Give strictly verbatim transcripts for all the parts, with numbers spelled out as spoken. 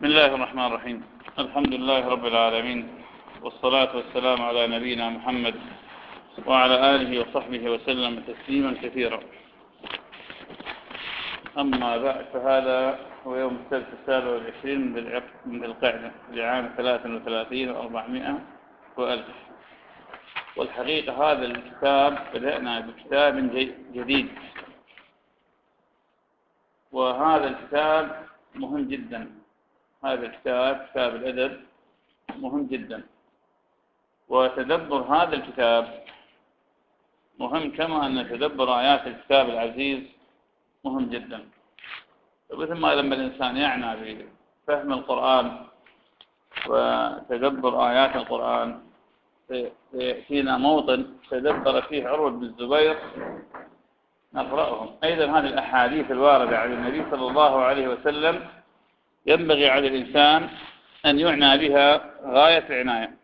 بسم الله الرحمن الرحيم. الحمد لله رب العالمين، والصلاة والسلام على نبينا محمد وعلى آله وصحبه وسلم تسليما كثيرا. أما بعد، فهذا هو يوم السبت السابع والعشرين من ذي القعدة لعام ثلاثة وثلاثين وأربعمائة وألف. والحقيقة هذا الكتاب بدأنا بكتاب جديد، وهذا الكتاب مهم جدا. هذا الكتاب كتاب الأدب مهم جدا، وتدبر هذا الكتاب مهم، كما أن تدبر آيات الكتاب العزيز مهم جدا. ومثل ما لما الإنسان يعنى بفهم القرآن وتدبر آيات القرآن، فينا موطن تدبر فيه عروة بن الزبير نقرأهم. أيضا هذه الأحاديث الواردة عن النبي صلى الله عليه وسلم ينبغي على الإنسان أن يعنى بها غاية العناية.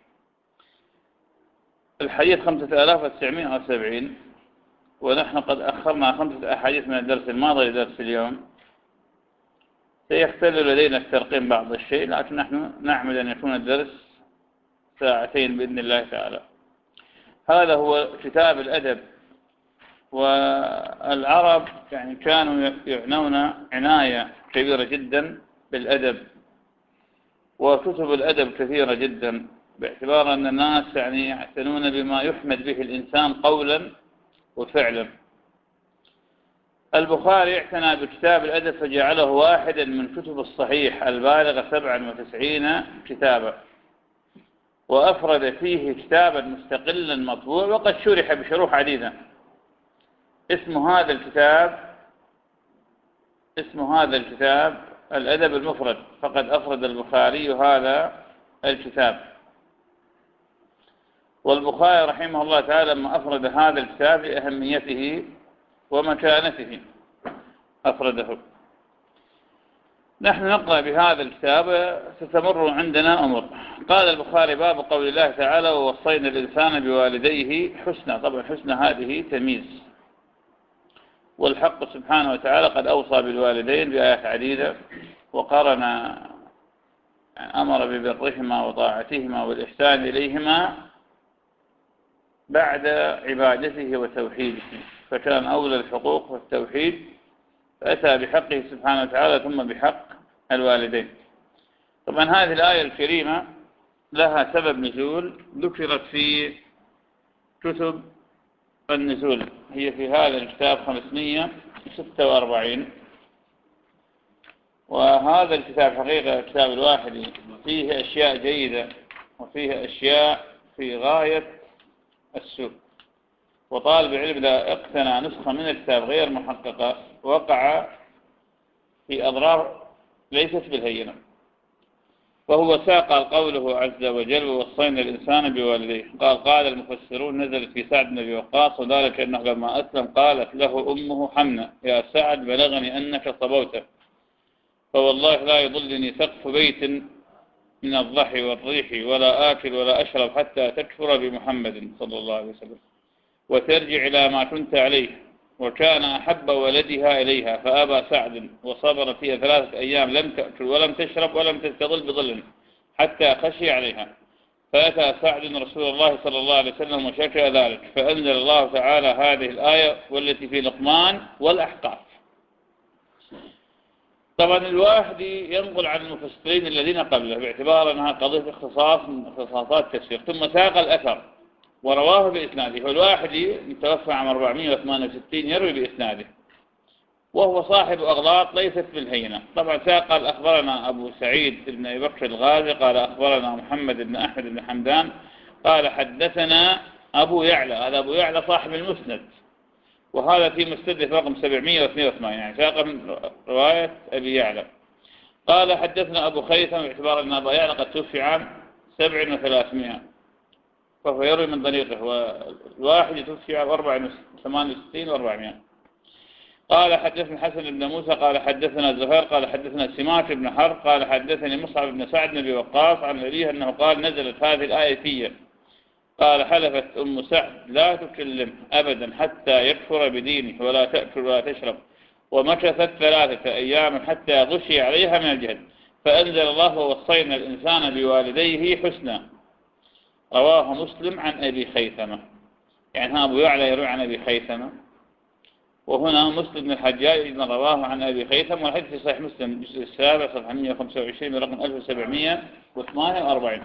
الحديث خمسة آلاف وتسعمائة وسبعين، ونحن قد أخرنا خمسة أحاديث من الدرس الماضي لدرس اليوم. سيختل لدينا الترقيم بعض الشيء، لكن نحن نعمل أن يكون الدرس ساعتين بإذن الله تعالى. هذا هو كتاب الأدب. والعرب يعني كانوا يعنون عناية كبيرة جدا بالأدب، وكتب الأدب كثيرة جدا، باعتبار أن الناس يعني يعتنون بما يحمد به الإنسان قولا وفعلا. البخاري اعتنى بكتاب الأدب فجعله واحدا من كتب الصحيح البالغ سبعا وتسعين كتابا، وأفرد فيه كتابا مستقلا مطبوع، وقد شرح بشروح عديدة. اسم هذا الكتاب اسم هذا الكتاب الأدب المفرد، فقد أفرد البخاري هذا الكتاب. والبخاري رحمه الله تعالى لما أفرد هذا الكتاب لأهميته ومكانته أفرده. نحن نقرأ بهذا الكتاب ستمر عندنا أمور. قال البخاري: باب قول الله تعالى: ووصينا الإنسان بوالديه حسنا. طبعا حسنا هذه تمييز، والحق سبحانه وتعالى قد أوصى بالوالدين بآيات عديدة، وقرن أمر ببرهما وطاعتهما والإحسان إليهما بعد عبادته وتوحيده، فكان أولى الحقوق والتوحيد، فأتى بحقه سبحانه وتعالى ثم بحق الوالدين. طبعا هذه الآية الكريمة لها سبب نزول ذكرت في كتب النزول، هي في هذا الكتاب خمسمائة وستة وأربعين. وهذا الكتاب حقيقة الكتاب الواحد فيه أشياء جيدة وفيه أشياء في غاية السوء، وطالب العلم إذا اقتنى نسخة من الكتاب غير محققة وقع في أضرار ليست بالهينة. وهو ساق قوله عز وجل: ووصينا الإنسان بوالديه. قال قال المفسرون: نزلت في سعد بن أبي وقاص، وذلك أنه لما أسلم قالت له أمه حمنة: يا سعد بلغني أنك صبوت، فوالله لا يضلني سقف بيت من الضحي والريح، ولا آكل ولا أشرب حتى تكفر بمحمد صلى الله عليه وسلم وترجع إلى ما كنت عليه. وكان أحب ولدها إليها، فأبى سعد وصبر فيها ثلاثة أيام، لم تأكل ولم تشرب ولم تستظل بظل حتى خشي عليها. فأتى سعد رسول الله صلى الله عليه وسلم وشكى ذلك، فأنزل الله تعالى هذه الآية والتي في لقمان والأحقاف. طبعا الواحد ينقل عن المفسرين الذين قبله باعتبار أنها قضية اختصاص من اختصاصات تفسير، ثم ساق الأثر ورواه بإسناده. والواحد متوفى عام أربعمائة وثمانية وستين يروي بإسناده، وهو صاحب أغلاط ليست بالهينة. طبعا ساق: أخبرنا أبو سعيد بن أبي بكر الغازي قال أخبرنا محمد بن أحمد بن حمدان قال حدثنا أبو يعلى. هذا أبو يعلى صاحب المسند، وهذا في مستدرك رقم سبعمائة واثنين وثمانين، يعني ساق من رواية أبي يعلى. قال حدثنا أبو خيثم، باعتبار أن أبو يعلى قد توفي عام سبع وثلاثمائة، فهو يروي من طريقه، والواحد يتوفي عام أربعة وثمانية وستين وأربعمائة. قال حدثنا حسن بن موسى قال حدثنا زهير قال حدثنا سماك بن حرب قال حدثني مصعب بن سعد بن أبي وقاص عن أبيه أنه قال: نزلت هذه الآية فيه. قال: حلفت أم سعد لا تكلم أبدا حتى يكفر بدينه، ولا تأكل ولا تشرب، ومكثت ثلاثة أيام حتى غشي عليها من الجهل. فأنزل الله ووصينا الإنسان بوالديه حسنا. رواه مسلم عن أبي خيثمة. يعني ها أبو يعلى يروي عن أبي خيثمة، وهنا مسلم بن الحجاج أيضا رواه عن أبي خيثمة، والحديث في صحيح مسلم الجزء السابع صفحة مئة وخمسة وعشرين برقم ألف وسبعمئة وثمانية وأربعين.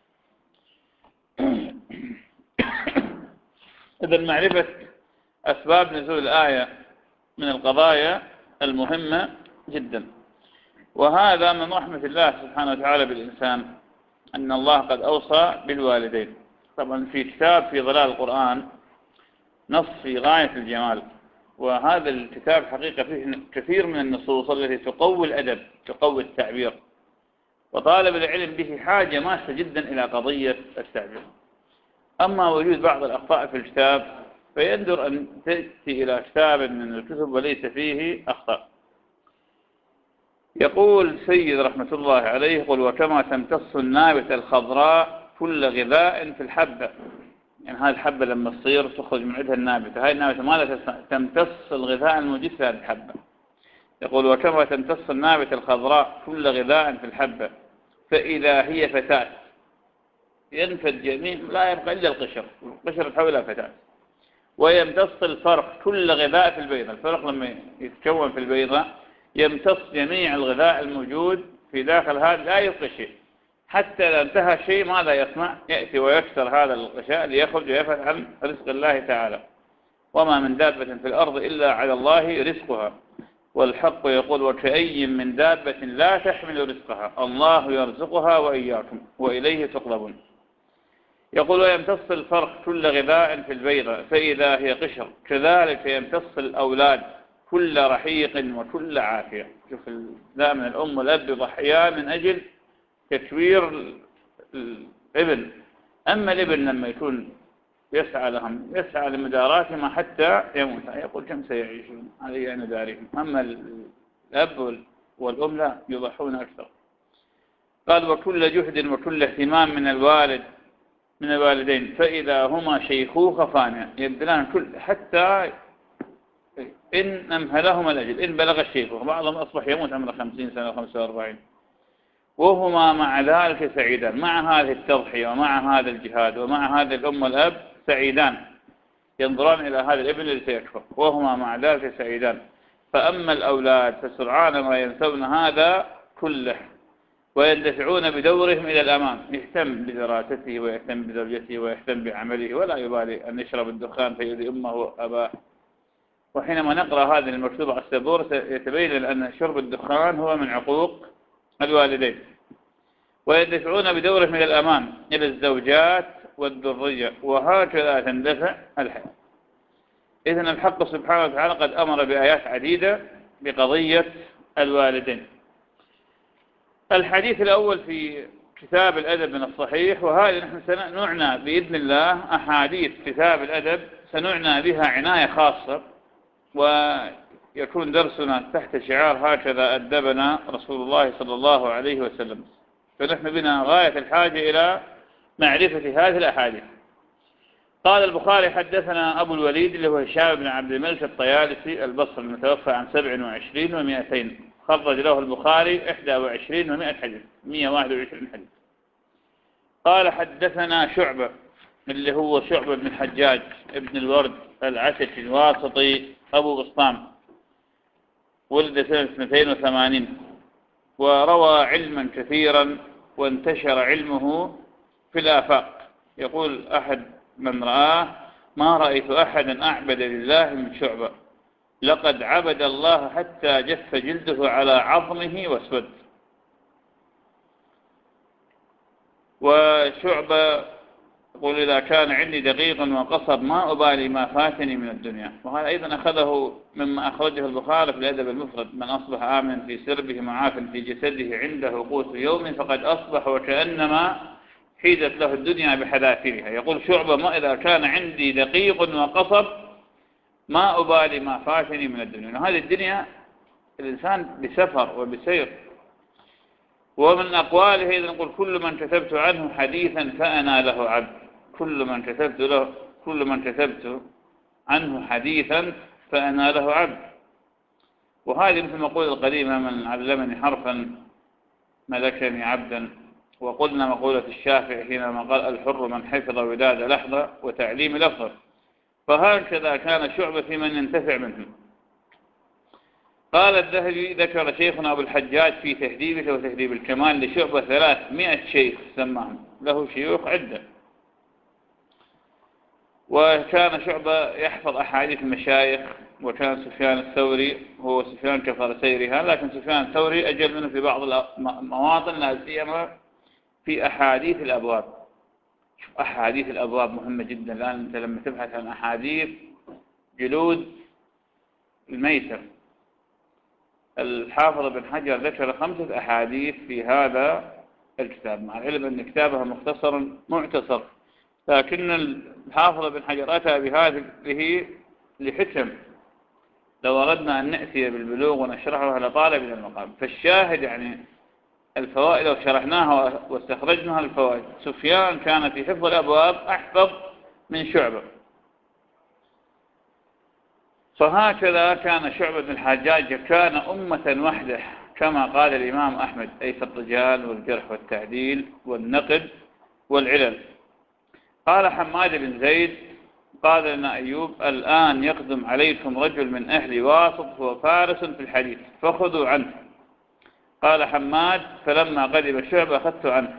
إذن معرفة أسباب نزول الآية من القضايا المهمة جدا، وهذا من رحمة الله سبحانه وتعالى بالإنسان أن الله قد أوصى بالوالدين. طبعا في كتاب في ظلال القرآن نص في غاية الجمال، وهذا الكتاب حقيقة فيه كثير من النصوص التي تقوي الأدب، تقوي التعبير، وطالب العلم به حاجة ماسة جدا إلى قضية التعبير. أما وجود بعض الأخطاء في الكتاب فيندر أن تأتي إلى كتاب من الكتب وليس فيه أخطاء. يقول سيد رحمة الله عليه: قل وكما تمتص النابتة الخضراء كل غذاء في الحبة. يعني هذه الحبة لما تصير تخرج من عندها النابتة، هذه النابتة ماذا تمتص الغذاء الموجود في هذه الحبة. يقول وكما تمتص النابتة الخضراء كل غذاء في الحبة فإذا هي فتاة ينفد جميع لا يبقى إلا القشر، القشر تحولها فتاة. ويمتص الفرق كل غذاء في البيضة، الفرق لما يتكون في البيضة يمتص جميع الغذاء الموجود في داخل هذا، لا يبقى شيء. حتى لو انتهى شيء ماذا يصنع؟ يأتي ويكسر هذا الغشاء ليخرج ويبحث عن رزق الله تعالى. وما من دابة في الأرض إلا على الله رزقها. والحق يقول وكأي من دابة لا تحمل رزقها الله يرزقها وإياكم وإليه تقلبون. يقول ويمتص الفرق كل غذاء في البيضة فإذا هي قشر كذلك يمتص الأولاد كل رحيق وكل عافية. شوف دائما الأم والأب يضحيان من أجل تكوير الابن. أما الابن لما يكون يسعى لهم يسعى لمداراتهم حتى يموت، يقول كم سيعيشون هذه أنا دارهم. أما الأب والأم لا، يضحون أكثر. قال وكل جهد وكل اهتمام من الوالد من الوالدين فإذا هما شيخوخة فانية، يبذلان كل حتى إن أمهلهما الأجل إن بلغ الشيخوخة. بعضهم أصبح يموت عمره خمسين سنة وخمسة وأربعين، وهما مع ذلك سعيدان، مع هذه التضحية ومع هذا الجهاد ومع هذا الأم والأب سعيدان، ينظران إلى هذا الابن الذي سيكفر وهما مع ذلك سعيدان. فأما الأولاد فسرعان ما ينسون هذا كله ويندفعون بدورهم إلى الأمام، يهتم بدراسته ويهتم بزوجته ويهتم بعمله ولا يبالي أن يشرب الدخان فيؤذي أمه وأباه. وحينما نقرأ هذه المكتوبة على السبورة يتبين أن شرب الدخان هو من عقوق الوالدين. ويدفعون بدورهم إلى الأمام إلى الزوجات والذرية وهكذا تندفع الحياة. إذن الحق سبحانه وتعالى قد أمر بآيات عديدة بقضية الوالدين. الحديث الأول في كتاب الأدب من الصحيح، وهذه نحن سنعنى بإذن الله أحاديث كتاب الأدب سنعنى بها عناية خاصة، ويكون درسنا تحت شعار هكذا أدبنا رسول الله صلى الله عليه وسلم. فنحن بنا غاية الحاجة إلى معرفة هذه الأحاديث. قال البخاري حدثنا أبو الوليد اللي هو هشام بن عبد الملك الطيالسي البصري المتوفى عن سبع وعشرين ومئتين، خرج له البخاري إحدى وعشرين ومئة حديث، مئة وواحد وعشرين حديث. قال حدثنا شعبة اللي هو شعبة بن الحجاج ابن الورد العتكي الواسطي أبو بسطام، ولد سنة اثنتين وثمانين، وروى علما كثيرا وانتشر علمه في الآفاق. يقول أحد من رآه ما رأيت أحدا أعبد لله من شعبة، لقد عبد الله حتى جف جلده على عظمه واسود. وشعبة يقول إذا كان عندي دقيق وقصب ما أبالي ما فاتني من الدنيا. وهذا أيضا أخذه مما أخرجه البخاري في الأدب المفرد: من أصبح آمنا في سربه معافا في جسده عنده قوت يوم فقد أصبح وكأنما حيزت له الدنيا بحذافيرها. يقول شعبة ما إذا كان عندي دقيق وقصب ما أبالي ما فاتني من الدنيا. هذه الدنيا الإنسان بسفر وبسير. ومن أقواله إذا نقول كل من كتبت عنه حديثا فأنا له عبد، كل من كتبت له كل من كتبت عنه حديثا فأنا له عبد. وهذه مثل ما قول القديمة: من علمني حرفا ملكني عبدا. وقلنا مقولة الشافعي حينما قال الحر من حفظ وداد لحظة وتعليم لفظة، فهكذا كان شعبة في من ينتفع منهم. قال الذهبي ذكر شيخنا أبو الحجاج في تهذيبه وتهذيب الكمال لشعبة ثلاثمائة شيخ سماهم، له شيوخ عدة. وكان شعبة يحفظ أحاديث المشايخ، وكان سفيان الثوري هو سفيان كفر سيرها، لكن سفيان الثوري أجل منه في بعض المواطن، لا سيما في أحاديث الأبواب. شوف أحاديث الأبواب مهمة جدا. الآن أنت لما تبحث عن أحاديث جلود الميتة، الحافظ بن حجر ذكر خمسة أحاديث في هذا الكتاب، مع العلم أن كتابها مختصر معتصر، لكن الحافظ بن حجر أتى بهذه لحكم لو أردنا أن نأتي بالبلوغ ونشرحها لطالب من المقام. فالشاهد يعني الفوائد لو شرحناها واستخرجناها الفوائد. سفيان كان في حفظ الأبواب أحفظ من شعبة، فهكذا كان شعبة بن الحجاج كان أمة وحده كما قال الإمام أحمد، أي في الرجال والجرح والتعديل والنقد والعلل. قال حماد بن زيد قال لنا أيوب الآن يقدم عليكم رجل من أهل واسط هو فارس في الحديث فخذوا عنه. قال حماد فلما قدم شعبة أخذت عنه.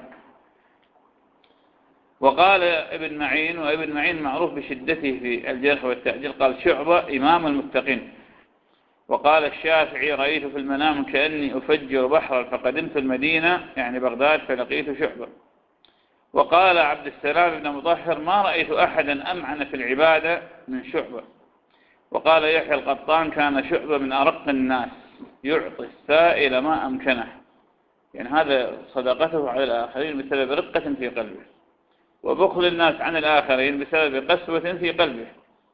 وقال ابن معين، وابن معين معروف بشدته في الجرح والتعديل، قال شعبة إمام المتقين. وقال الشافعي رأيت في المنام كأني أفجر بحرا فقدمت المدينة يعني بغداد فلقيت شعبة. وقال عبد السلام بن مطهر ما رأيت أحدا أمعن في العبادة من شعبة. وقال يحيى القطان كان شعبة من أرق الناس يعطي السائل ما أمكنه، يعني هذا صدقته على الآخرين بسبب رقة في قلبه، وبخل الناس عن الآخرين بسبب قسوة في قلبه.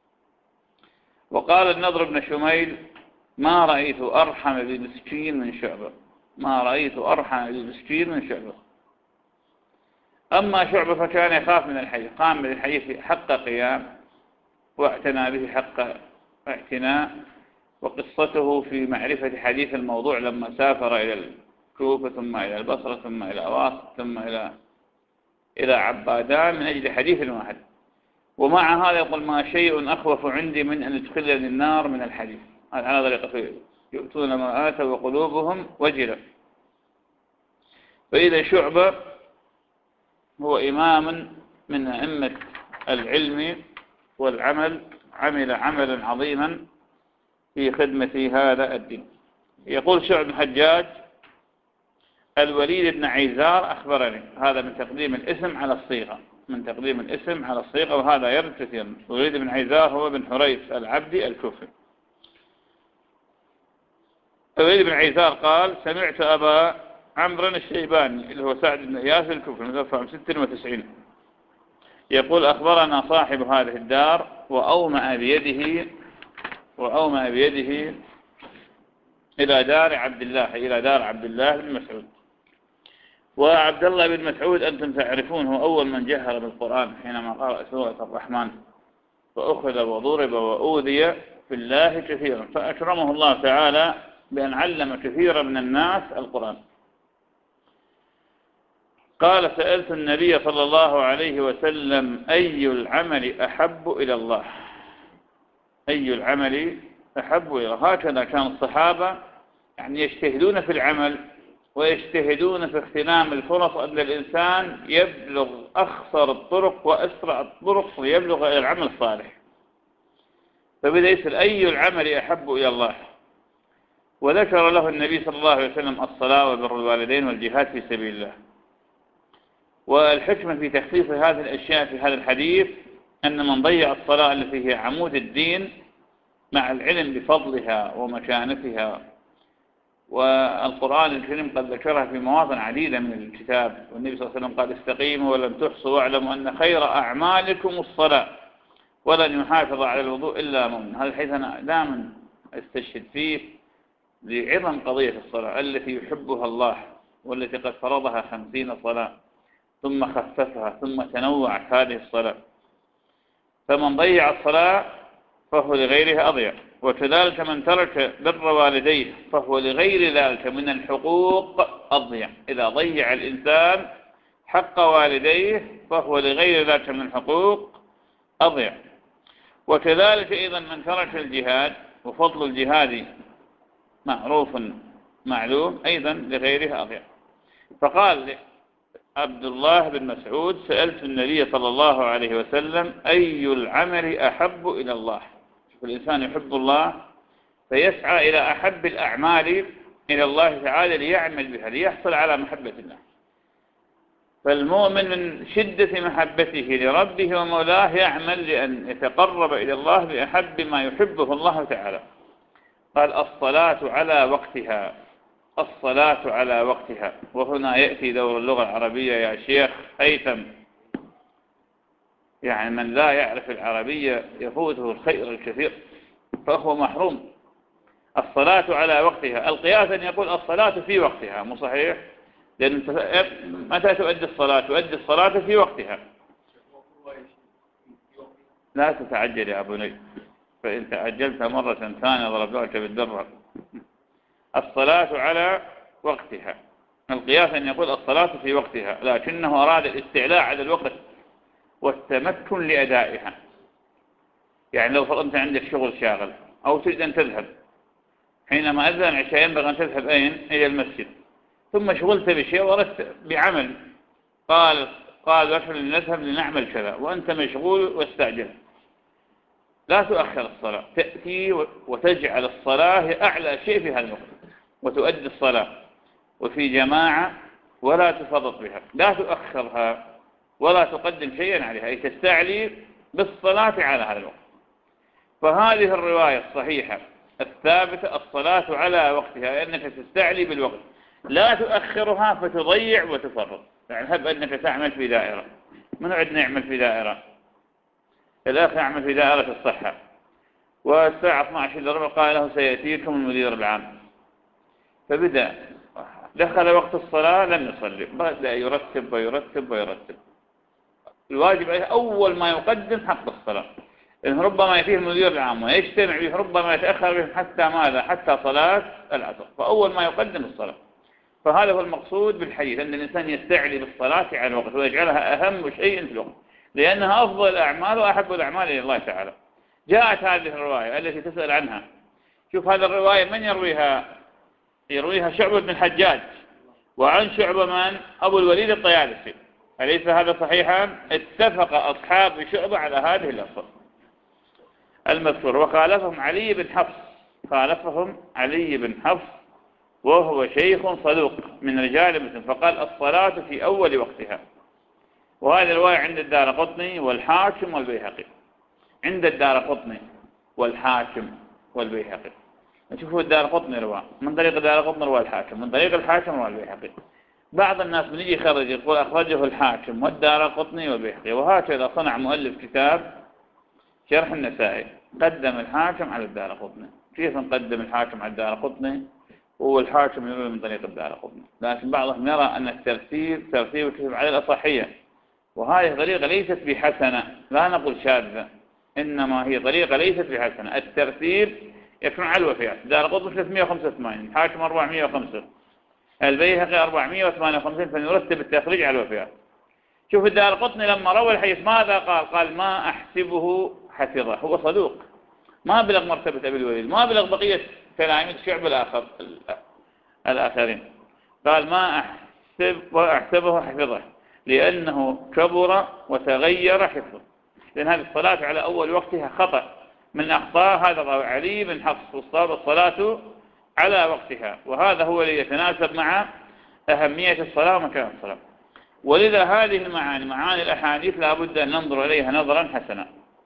وقال النضر بن شميل ما رأيت أرحم بمسكين من شعبة، ما رأيت أرحم بمسكين من شعبة. أما شعبة فكان يخاف من الحي، قام بالحديث حق قيام واعتنى به حق اعتناء. وقصته في معرفة حديث الموضوع لما سافر إلى الكوفة ثم إلى البصرة ثم إلى واسط ثم إلى إلى عبادان من أجل حديث واحد. ومع هذا يقول ما شيء أخوف عندي من أن يدخلني النار من الحديث. على طريقة يؤتون ما آتوا وقلوبهم وجلة. فإذا شعبة هو إمام من أئمة العلم والعمل، عمل عملا عظيما في خدمة هذا الدين. يقول شعب الحجاج الوليد بن عيزار أخبرني، هذا من تقديم الاسم على الصيغة، من تقديم الاسم على الصيغة، وهذا يرد كثيرا. الوليد بن عيزار هو بن حريث العبدي الكوفي. الوليد بن عيزار قال سمعت أبا عمرو الشيباني اللي هو سعد بن إياس الكوفي متوفى عام ستة وتسعين يقول أخبرنا صاحب هذه الدار وأومأ بيده وأومأ بيده إلى دار عبد الله، إلى دار عبد الله بن مسعود. وعبد الله بن مسعود أنتم تعرفون هو أول من جهر بالقرآن حينما قرأ سورة الرحمن، فأخذ وضرب وأوذي في الله كثيرا، فأكرمه الله تعالى بأن علم كثيرا من الناس القرآن. قال سألت النبي صلى الله عليه وسلم أي العمل أحب إلى الله، أي العمل أحب إلى الله. هكذا كان الصحابة يعني يجتهدون في العمل ويجتهدون في اغتنام الفرص أن الإنسان يبلغ أخصر الطرق وأسرع الطرق ويبلغ إلى العمل الصالح. فبدأ يسأل أي العمل أحب إلى الله، وذكر له النبي صلى الله عليه وسلم الصلاة وبر الوالدين والجهاد في سبيل الله. والحكمة في تخصيص هذه الأشياء في هذا الحديث أن من ضيع الصلاة التي هي عمود الدين مع العلم بفضلها ومكانتها، والقرآن الكريم قد ذكرها في مواطن عديدة من الكتاب، والنبي صلى الله عليه وسلم قال استقيموا ولم تحصوا واعلموا أن خير أعمالكم الصلاة ولن يحافظ على الوضوء إلا مؤمن. هذا الحديث أنا دائما استشهد فيه لعظم قضية الصلاة التي يحبها الله، والتي قد فرضها خمسين صلاة ثم خففها ثم تنوعت هذه الصلاة. فمن ضيع الصلاة فهو لغيرها أضيع. وكذلك من ترك بر والديه فهو لغير ذلك من الحقوق أضيع. إذا ضيع الإنسان حق والديه فهو لغير ذلك من الحقوق أضيع. وكذلك أيضا من ترك الجهاد، وفضل الجهاد معروف معلوم، أيضا لغيره أضيع. فقال عبد الله بن مسعود: سألت النبي صلى الله عليه وسلم أي العمل أحب إلى الله؟ شوف الإنسان يحب الله فيسعى إلى أحب الأعمال إلى الله تعالى ليعمل بها ليحصل على محبة الله. فالمؤمن من شدة محبته لربه ومولاه يعمل لأن يتقرب إلى الله بأحب ما يحبه الله تعالى. قال: الصلاة على وقتها، الصلاة على وقتها. وهنا يأتي دور اللغة العربية يا شيخ هيثم، يعني من لا يعرف العربية يفوته الخير الكثير فهو محروم. الصلاة على وقتها، القياس أن يقول الصلاة في وقتها، مو صحيح؟ لأن متى تؤدي الصلاة؟ تؤدي الصلاة في وقتها. لا تتعجل يا بني، فإن تعجلت مرة ثانية ضربتك بالدرة. الصلاة على وقتها، القياس أن يقول الصلاة في وقتها، لكنه أراد الاستعلاء على الوقت والتمكن لأدائها. يعني لو فرضت عندك شغل شاغل أو تريد أن تذهب، حينما أذن العشاء ينبغي أن تذهب أين؟ إلى المسجد، ثم شغلت بشيء وردت بعمل، قال قال رجل نذهب لنعمل كذا وأنت مشغول واستعجل، لا تؤخر الصلاة، تأتي وتجعل الصلاة أعلى شيء في هذا الوقت وتؤدي الصلاة وفي جماعة ولا تفرط بها، لا تؤخرها ولا تقدم شيئا عليها، أي تستعلي بالصلاة على هذا الوقت. فهذه الرواية الصحيحة الثابتة الصلاة على وقتها، أنك تستعلي بالوقت لا تؤخرها فتضيع وتفرط. يعني هب أنك تعمل في دائرة، من عندنا يعمل في دائرة؟ الأخ يعمل في دائرة الصحة، والساعة اثني عشر إلا ربع قال له سيأتيكم المدير العام، فبدأ دخل وقت الصلاة لم يصلي، بدأ يرتب ويرتب ويرتب. الواجب عليه أول ما يقدم حق الصلاة، إن ربما يأتيه المدير العام ويجتمع به، ربما يتأخر به حتى ماذا؟ حتى صلاة العصر، فأول ما يقدم الصلاة. فهذا هو المقصود بالحديث، أن الإنسان يستعلي بالصلاة على الوقت ويجعلها أهم شيء في الوقت، لأنها أفضل الأعمال وأحب الأعمال إلى الله تعالى. جاءت هذه الرواية التي تسأل عنها، شوف هذه الرواية من يرويها؟ يرويها شعبة بن الحجاج، وعن شعبة من؟ أبو الوليد الطيالسي، أليس هذا صحيحا؟ اتفق أصحاب شعبة على هذه الأصل المذكور. وخالفهم علي بن حفص، خالفهم علي بن حفص وهو شيخ صدوق من رجال مسلم، فقال الصلاة في أول وقتها. وهذه الرواية عند الدارقطني والحاكم والبيهقي، عند الدارقطني والحاكم والبيهقي. نشوفوا الدارقطني رواه من طريق الدارقطني رواه الحاكم، من طريق الحاكم رواه البيهقي. بعض الناس من يجي يخرج يقول أخرجه الحاكم والدارقطني والبيهقي، وهكذا صنع مؤلف كتاب شرح النسائي قدم الحاكم على الدارقطني. كيف نقدم الحاكم على الدارقطني والحاكم يروي من طريق الدارقطني؟ لكن بعضهم يرى أن الترتيب ترتيب الكتب على الأصحية، وهذه طريقة ليست بحسنة، لا نقول شاذة، إنما هي طريقة ليست بحسنة. الترتيب يكون على الوفيات، الدارقطني ثلاثمائة وخمسة وثمانين، الحاكم أربعمائة وخمسة، البيهقي أربعمائة وثمانية وخمسين، فنرتب التخريج على الوفيات. شوف الدارقطني لما روى الحديث ماذا قال؟ قال ما أحسبه حفظه، هو صدوق ما بلغ مرتبة أبي الوليد، ما بلغ بقية تلاميذ شعب الآخر الآخرين. قال ما أحسب وأحسبه حفظه لأنه كبر وتغير حفظه، لأن هذه الصلاة على أول وقتها خطأ من أخطاء هذا علي بن حفص، والصواب الصلاة على وقتها، وهذا هو الذي يتناسب مع أهمية الصلاة ومكان الصلاة. ولذا هذه المعاني معاني الأحاديث لا بد أن ننظر إليها نظرا حسنا.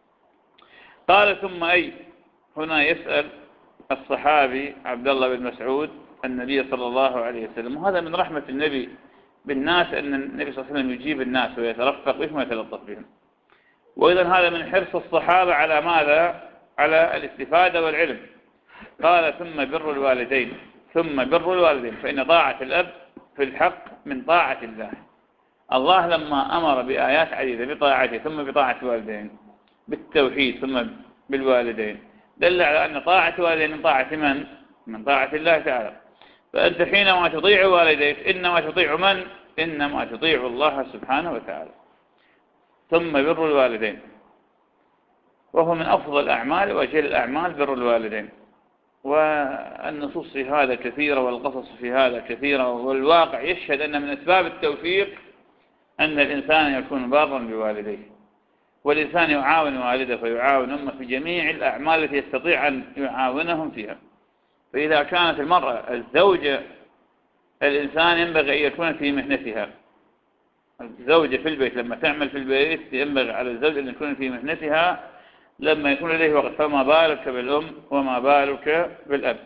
قال ثم أي، هنا يسأل الصحابي عبد الله بن مسعود النبي صلى الله عليه وسلم، وهذا من رحمة النبي بالناس أن النبي صلى الله عليه وسلم يجيب الناس ويترفق بهم ويتلطف بهم، وإذن هذا من حرص الصحابة على ماذا؟ على الاستفادة والعلم. قال ثم بر الوالدين، ثم بر الوالدين، فإن طاعة الأب في الحق من طاعة الله. الله لما أمر بآيات عديدة بطاعته ثم بطاعة الوالدين، بالتوحيد ثم بالوالدين، دل على أن طاعة والدين من طاعة من؟ من طاعة الله تعالى. فأنت حينما تطيع والديك إنما تطيع من؟ إنما تطيع الله سبحانه وتعالى. ثم بر الوالدين، وهو من أفضل الأعمال وأجل الأعمال بر الوالدين. والنصوص في هذا كثيرة والقصص في هذا كثيرة، والواقع يشهد أن من أسباب التوفيق أن الإنسان يكون بارا بوالديه، والإنسان يعاون والده ويعاون أمه في جميع الأعمال التي يستطيع أن يعاونهم فيها. فإذا كانت المرأة الزوجة الإنسان ينبغي أن يكون في مهنتها. الزوجة في البيت لما تعمل في البيت ينبغي على الزوج أن يكون في مهنتها لما يكون لديه وقت، فما بالك بالأم وما بالك بالأب.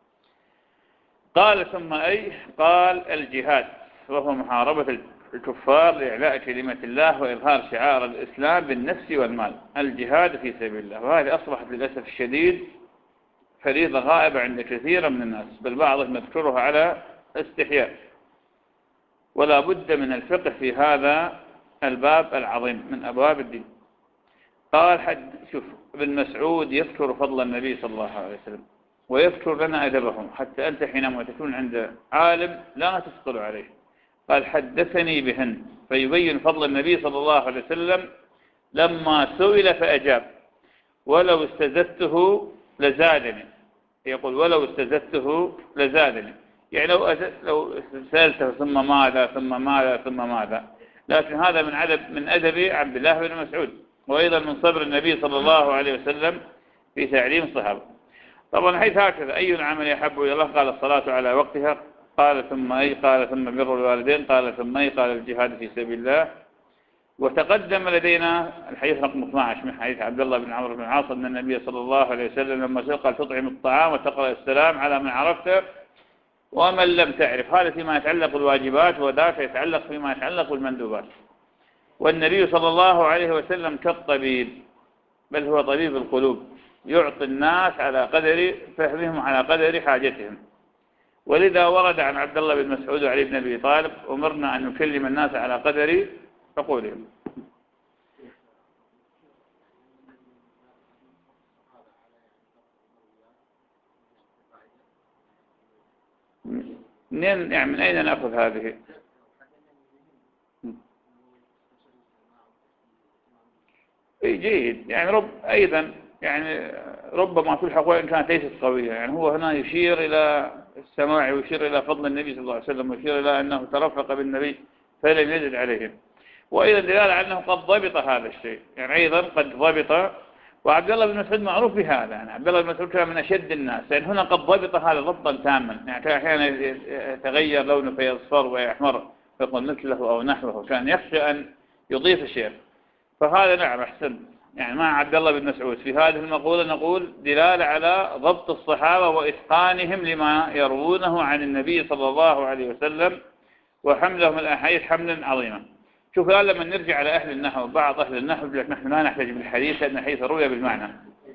قال ثم أي؟ قال الجهاد، وهو محاربة الكفار لإعلاء كلمة الله وإظهار شعار الإسلام بالنفس والمال، الجهاد في سبيل الله. وهذه أصبحت للأسف الشديد فريضة غائبة عند كثير من الناس، بل بعضهم يذكرها على استحياء. ولا بد من الفقه في هذا الباب العظيم من أبواب الدين. قال حد شوف ابن مسعود يذكر فضل النبي صلى الله عليه وسلم ويذكر لنا أدبهم، حتى أنت حينما تكون عند عالم لا تثقل عليه. قال حدثني بهن، فيبين فضل النبي صلى الله عليه وسلم لما سئل فأجاب ولو استزدته لزادني. يقول ولو استزدته لزادني، يعني لو لو سألته ثم ماذا ثم ماذا ثم ماذا. لكن هذا من أدب من أدب عبد الله بن مسعود، وأيضا من صبر النبي صلى الله عليه وسلم في تعليم الصحابة. طبعا حيث هكذا أي العمل يحب إلى الله؟ قال الصلاة على وقتها، قال ثم أي؟ قال ثم بر الوالدين، قال ثم أي؟ قال الجهاد في سبيل الله. وتقدم لدينا الحديث رقم اثني عشر من حديث عبد الله بن عمرو بن العاص أن النبي صلى الله عليه وسلم لما سئل قال تطعم الطعام وتقرأ السلام على من عرفته ومن لم تعرف. هذا فيما يتعلق بالواجبات، وذاك يتعلق فيما يتعلق بالمندوبات. والنبي صلى الله عليه وسلم كالطبيب، بل هو طبيب القلوب، يعطي الناس على قدر فهمهم على قدر حاجتهم. ولذا ورد عن عبد الله بن مسعود وعلي بن أبي طالب أمرنا أن نكلم الناس على قدر عقولهم. من يعني من أين نأخذ هذه؟ جيد، يعني رب أيضا يعني ربما تلحق وإن كانت ليست قوية. يعني هو هنا يشير إلى السماع ويشير إلى فضل النبي صلى الله عليه وسلم ويشير إلى أنه ترفق بالنبي فلم يزد عليهم، وأيضا دلالة على أنه قد ضبط هذا الشيء، يعني أيضا قد ضبط. وعبد الله بن مسعود معروف بهذا، يعني عبد الله بن مسعود كان من أشد الناس، يعني هنا قد ضبط هذا ضبطا تاما. يعني كان أحيانا يتغير لونه فيصفر ويحمر فيقول مثله أو نحوه، كان يخشى أن يضيف الشيء. فهذا نعم أحسن، يعني مع عبد الله بن مسعود في هذه المقولة نقول دلالة على ضبط الصحابة وإتقانهم لما يروونه عن النبي صلى الله عليه وسلم وحملهم الأحاديث حملا عظيما. شوف الآن لما نرجع على أهل النحو، بعض أهل النحو يقول لك نحن لا نحتاج بالحديث لأن الحديث روي بالمعنى.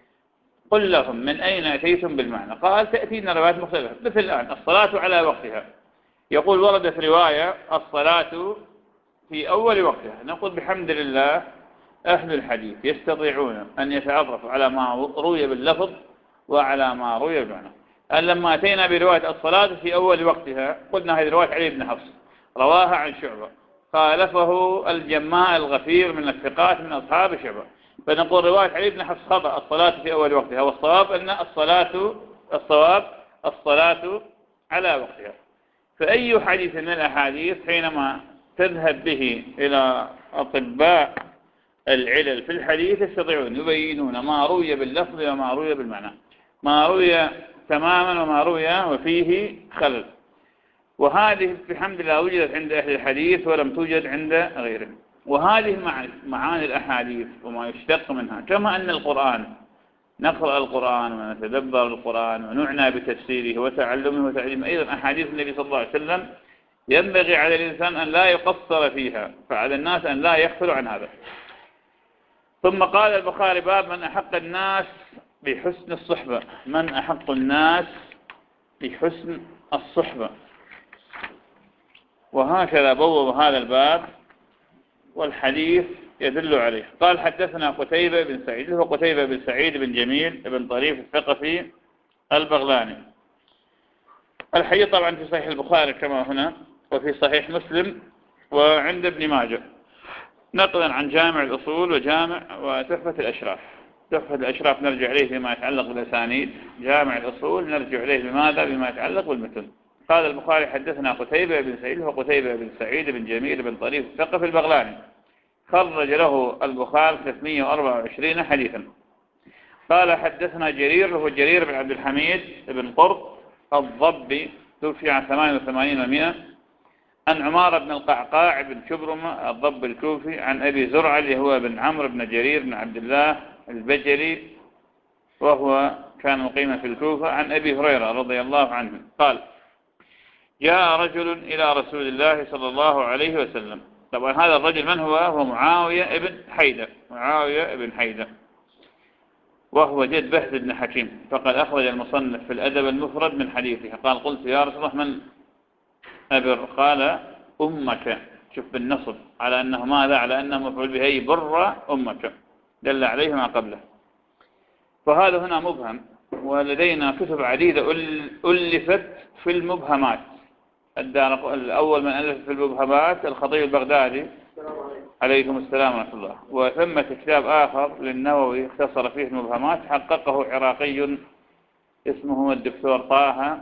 قل لهم من أين أتيتم بالمعنى؟ قال تأتينا روايات مختلفة، مثل الآن الصلاة على وقتها. يقول وردت رواية الصلاة في أول وقتها، نقول بحمد الله أهل الحديث يستطيعون أن يتعرفوا على ما روي باللفظ وعلى ما روي بالمعنى. أن لما أتينا برواية الصلاة في أول وقتها قلنا هذه رواية علي بن حفص رواها عن شعبة، خالفه الجماع الغفير من الثقات من أصحاب شعبة، فنقول رواية علي بن حفص خطأ الصلاة في أول وقتها، والصواب أن الصلاة الصواب الصلاة على وقتها. فأي حديث من الأحاديث حينما تذهب به إلى أطباء العلل في الحديث يستطيعون يبينون ما روي باللفظ وما روي بالمعنى، ما روي تماما وما روي وفيه خلل. وهذه بحمد الله وجدت عند أهل الحديث ولم توجد عند غيرهم. وهذه معاني الأحاديث وما يشتق منها، كما أن القرآن نقرأ القرآن ونتدبر القرآن ونعنى بتفسيره وتعلمه وتعليمه، أيضا أحاديث النبي صلى الله عليه وسلم ينبغي على الإنسان أن لا يقصر فيها، فعلى الناس أن لا يغفلوا عن هذا. ثم قال البخاري باب من أحق الناس بحسن الصحبة، من أحق الناس بحسن الصحبة. وهكذا بوّب هذا الباب، والحديث يدل عليه. قال حدثنا قتيبة بن سعيد، هو قتيبة بن سعيد بن جميل بن طريف الثقفي البغلاني. الحديث طبعا في صحيح البخاري كما هنا، وفي صحيح مسلم، وعند ابن ماجه، نقلا عن جامع الأصول وجامع وتحفة الأشراف. تحفة الأشراف نرجع إليه فيما يتعلق بالأسانيد، جامع الأصول نرجع إليه بماذا؟ بما يتعلق بالمتن. قال البخاري حدثنا قتيبة بن سعيد، هو قتيبة بن سعيد بن جميل بن طريف الثقفي البغلاني، خرج له البخاري ثلاثمائة وأربعة وعشرين حديثا. قال حدثنا جرير، هو جرير بن عبد الحميد بن قرط الضبي، توفي عن ثمان وثمانين ومئة، عن عمار بن القعقاع بن شبرمة الضب الكوفي، عن أبي زرعة اللي هو بن عمرو بن جرير بن عبد الله البجلي، وهو كان مقيما في الكوفة، عن أبي هريرة رضي الله عنه قال جاء رجل إلى رسول الله صلى الله عليه وسلم. طبعا هذا الرجل من هو؟ هو معاوية بن حيدة، معاوية بن حيدة، وهو جد بهز بن حكيم، فقد أخرج المصنف في الأدب المفرد من حديثه. قال قلت يا رسول الله من أبر؟ قال أمك. شوف بالنصب على أنه ماذا؟ على أنه مفعول به بر أمك، دل عليه ما قبله. فهذا هنا مبهم، ولدينا كتب عديدة ألفت في المبهمات. الدار الأول من ألف في المبهمات الخطيب البغدادي عليكم السلام ورحمة الله، وثمة كتاب آخر للنووي اختصر فيه المبهمات، حققه عراقي اسمه الدكتور طه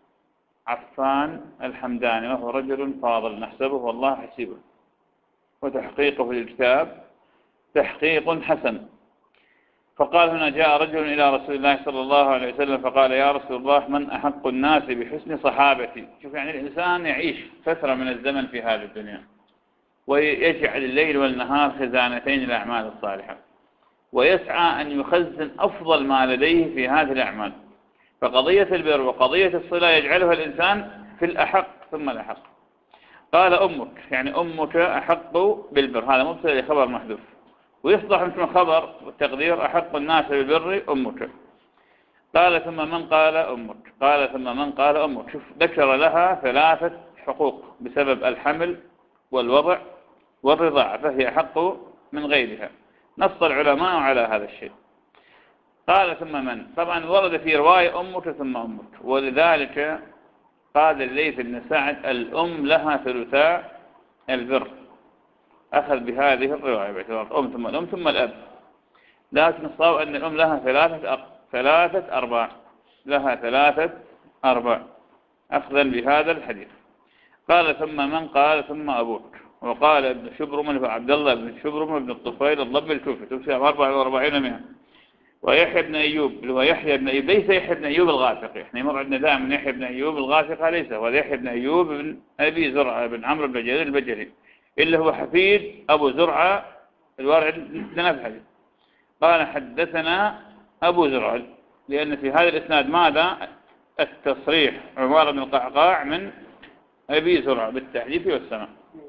عفان الحمداني، وهو رجل فاضل نحسبه والله حسيبه، وتحقيقه للكتاب تحقيق حسن. فقال هنا جاء رجل إلى رسول الله صلى الله عليه وسلم فقال يا رسول الله من أحق الناس بحسن صحابتي؟ شوف يعني الإنسان يعيش فترة من الزمن في هذه الدنيا، ويجعل الليل والنهار خزانتين الأعمال الصالحة، ويسعى أن يخزن أفضل ما لديه في هذه الأعمال. فقضية البر وقضية الصلة يجعلها الإنسان في الأحق ثم الأحق. قال أمك، يعني أمك أحق بالبر، هذا مبتدأ خبر محذوف، ويصلح مثل خبر والتقدير أحق الناس بالبر أمك. قال ثم من قال أمك؟ قال ثم من قال أمك. شوف ذكر لها ثلاثة حقوق بسبب الحمل والوضع والرضاعة، فهي أحق من غيرها. نص العلماء على هذا الشيء. قال ثم من؟ طبعا ورد في رواية أمك ثم أمك، ولذلك قال الليث بن سعد الأم لها ثلثا البر، أخذ بهذه الرواية باعتبار الأم ثم الأم ثم الأب، لكن الصواب أن الأم لها ثلاثة أق... ثلاثة أرباع، لها ثلاثة أرباع أخذا بهذا الحديث. قال ثم من؟ قال ثم أبوك. وقال ابن شبرم عبد الله بن شبرم بن الطفيل الضب الكوفي، توفي عام أربعة وأربعين مئة. ويحيى بن أيوب اللي هو يحيى بن أيوب، ليس يحيى بن أيوب الغافقي، احنا يمر عندنا دائما يحيى بن أيوب الغافقي، ليس هو يحيى بن أيوب بن أبي زرعة بن عمرو بن جرير البجلي، اللي هو حفيد أبو زرعة الوارد عندنا في الحديث. قال حدثنا أبو زرعة، لأن في هذا الإسناد ماذا؟ التصريح عمار بن القعقاع من أبي زرعة بالتحديث والسماع.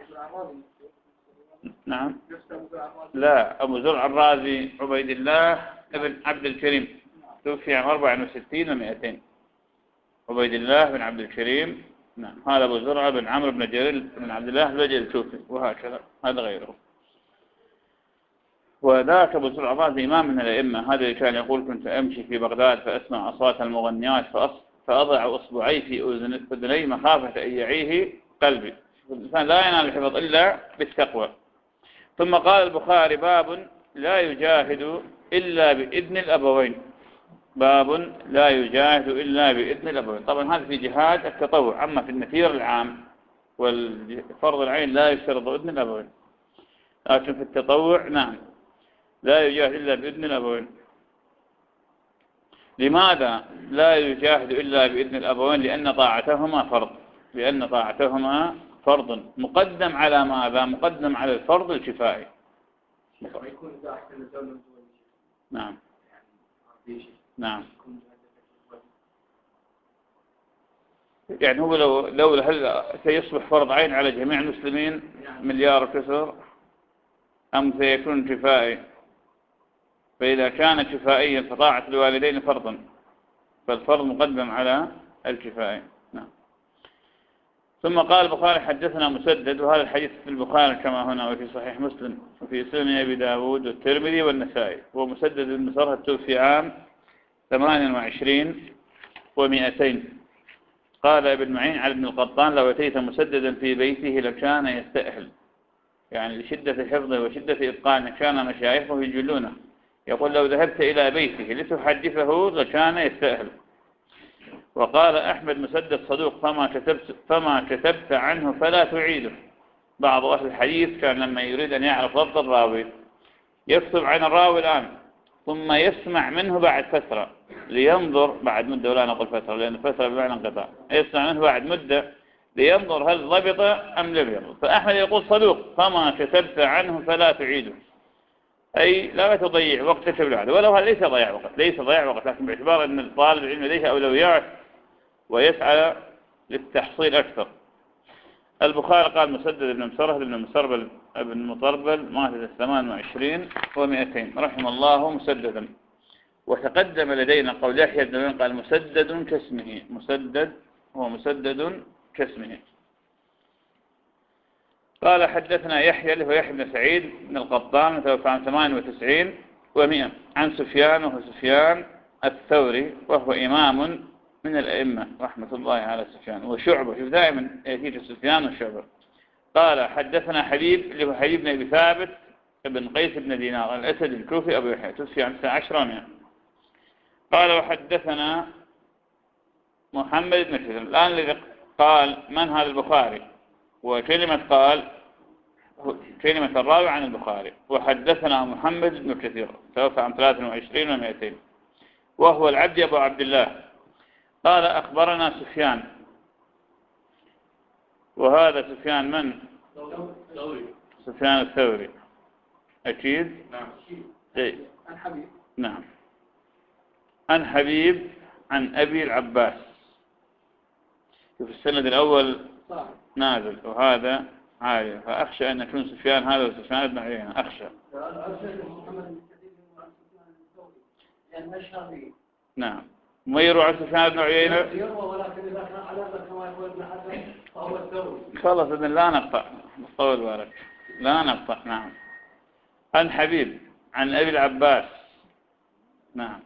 نعم لا، أبو زرعة الرازي عبيد الله ابن عبد الكريم، توفي عام أربعة وستين ومئتين. عبيد الله بن عبد الكريم، نعم، هذا أبو زرعة بن عمرو بن جرير بن عبد الله البجلي الكوفي، وهكذا هذا غيره. وذاك أبو زرعة الرازي إمام من الأئمة، هذا اللي كان يقول كنت أمشي في بغداد فأسمع أصوات المغنيات فأضع أصبعي في أذني مخافة أن يعيه قلبي. الإنسان لا ينال الحفظ إلا بالتقوى. ثم قال البخاري باب لا يجاهد إلا بإذن الأبوين، باب لا يجاهد إلا بإذن الأبوين. طبعا هذا في جهاد التطوع، أما في النفير العام والفرض العين لا يشترط إذن الأبوين، لكن في التطوع نعم لا يجاهد إلا بإذن الأبوين. لماذا لا يجاهد إلا بإذن الأبوين؟ لأن طاعتهما فرض، لأن طاعتهما فرض مقدم على ماذا؟ مقدم على الفرض الكفائي. نعم نعم، يعني هو لو لو هل سيصبح فرض عين على جميع المسلمين مليار كسر، أم سيكون كفائي؟ فإذا كان كفائيا فطاعة الوالدين فرضا، فالفرض مقدم على الكفائي. نعم. ثم قال البخاري حدثنا مسدد، وهذا الحديث في البخاري كما هنا وفي صحيح مسلم وفي سنن أبي داود والترمذي والنسائي. ومسدد بن مسرهد توفي عام ثمان وعشرين ومئتين. قال ابن معين على ابن القطان: لو أتيت مسددا في بيته لكان يستأهل، يعني لشدة حفظه وشدة إتقانه كان مشايخه يجلونه. يقول: لو ذهبت إلى بيته لتحدثه لكان يستأهل. وقال أحمد: مسدد صدوق فما كتبت, فما كتبت عنه فلا تعيده. بعض أهل الحديث كان لما يريد أن يعرف ضبط الراوي يكتب عن الراوي الآن ثم يسمع منه بعد فترة لينظر، بعد مدة ولا نقول فترة لأن فترة بمعنى انقطاع، يسمع منه بعد مدة لينظر هل ضبط أم لم يضبط. فأحمد يقول: صدوق فما كتبت عنه فلا تعيده، أي لا تضيع وقتك بالعادة. ولو هذا ليس ضياع وقت، ليس ضياع وقت، لكن باعتبار أن الطالب العلم لديه أولويات ويسعى للتحصيل أكثر. البخاري قال: مسدد بن مسرهد بن مسربل بن مطربل مات ثمان وعشرين ومئتين، رحم الله مسددا. وتقدم لدينا قول يحيى بن معين قال: مسدد كاسمه، مسدد هو مسدد كاسمه. قال: حدثنا يحيى اللي هو يحيى بن سعيد بن القطان توفى عام ثمان وتسعين ومئة، عن سفيان وهو سفيان الثوري وهو إمام من الأئمة رحمة الله على سفيان وشعبة. شوف دائما يأتي سفيان وشعبة. قال: حدثنا حبيب اللي هو حبيب بن أبي ثابت بن قيس بن دينار الأسد الكوفي أبو يحيى توفي عام عشرة ومئة. قال: وحدثنا محمد بن كثير. الآن الذي قال من هذا البخاري، وكلمة قال كلمة الراوي عن البخاري. وحدثنا محمد بن كثير توفى عام ثلاث وعشرين ومئتين وهو العبد أبو عبد الله. قال: أخبرنا سفيان، وهذا سفيان من؟ سفيان الثوري أكيد. نعم. إيه؟ عن حبيب. نعم. عن حبيب عن أبي العباس. في السند الأول صح. نازل وهذا عالي، فأخشى أن يكون سفيان هذا وسفيان بن عيينة، أخشى. نعم. ما يروى عن سفيان بن عيينة؟ يروى، ولكن إذا كان على كما يقول ابن حسن فهو الثوري. خلص إذن لا نقطع، طول بارك، لا نقطع. نعم. عن حبيب عن أبي العباس. نعم.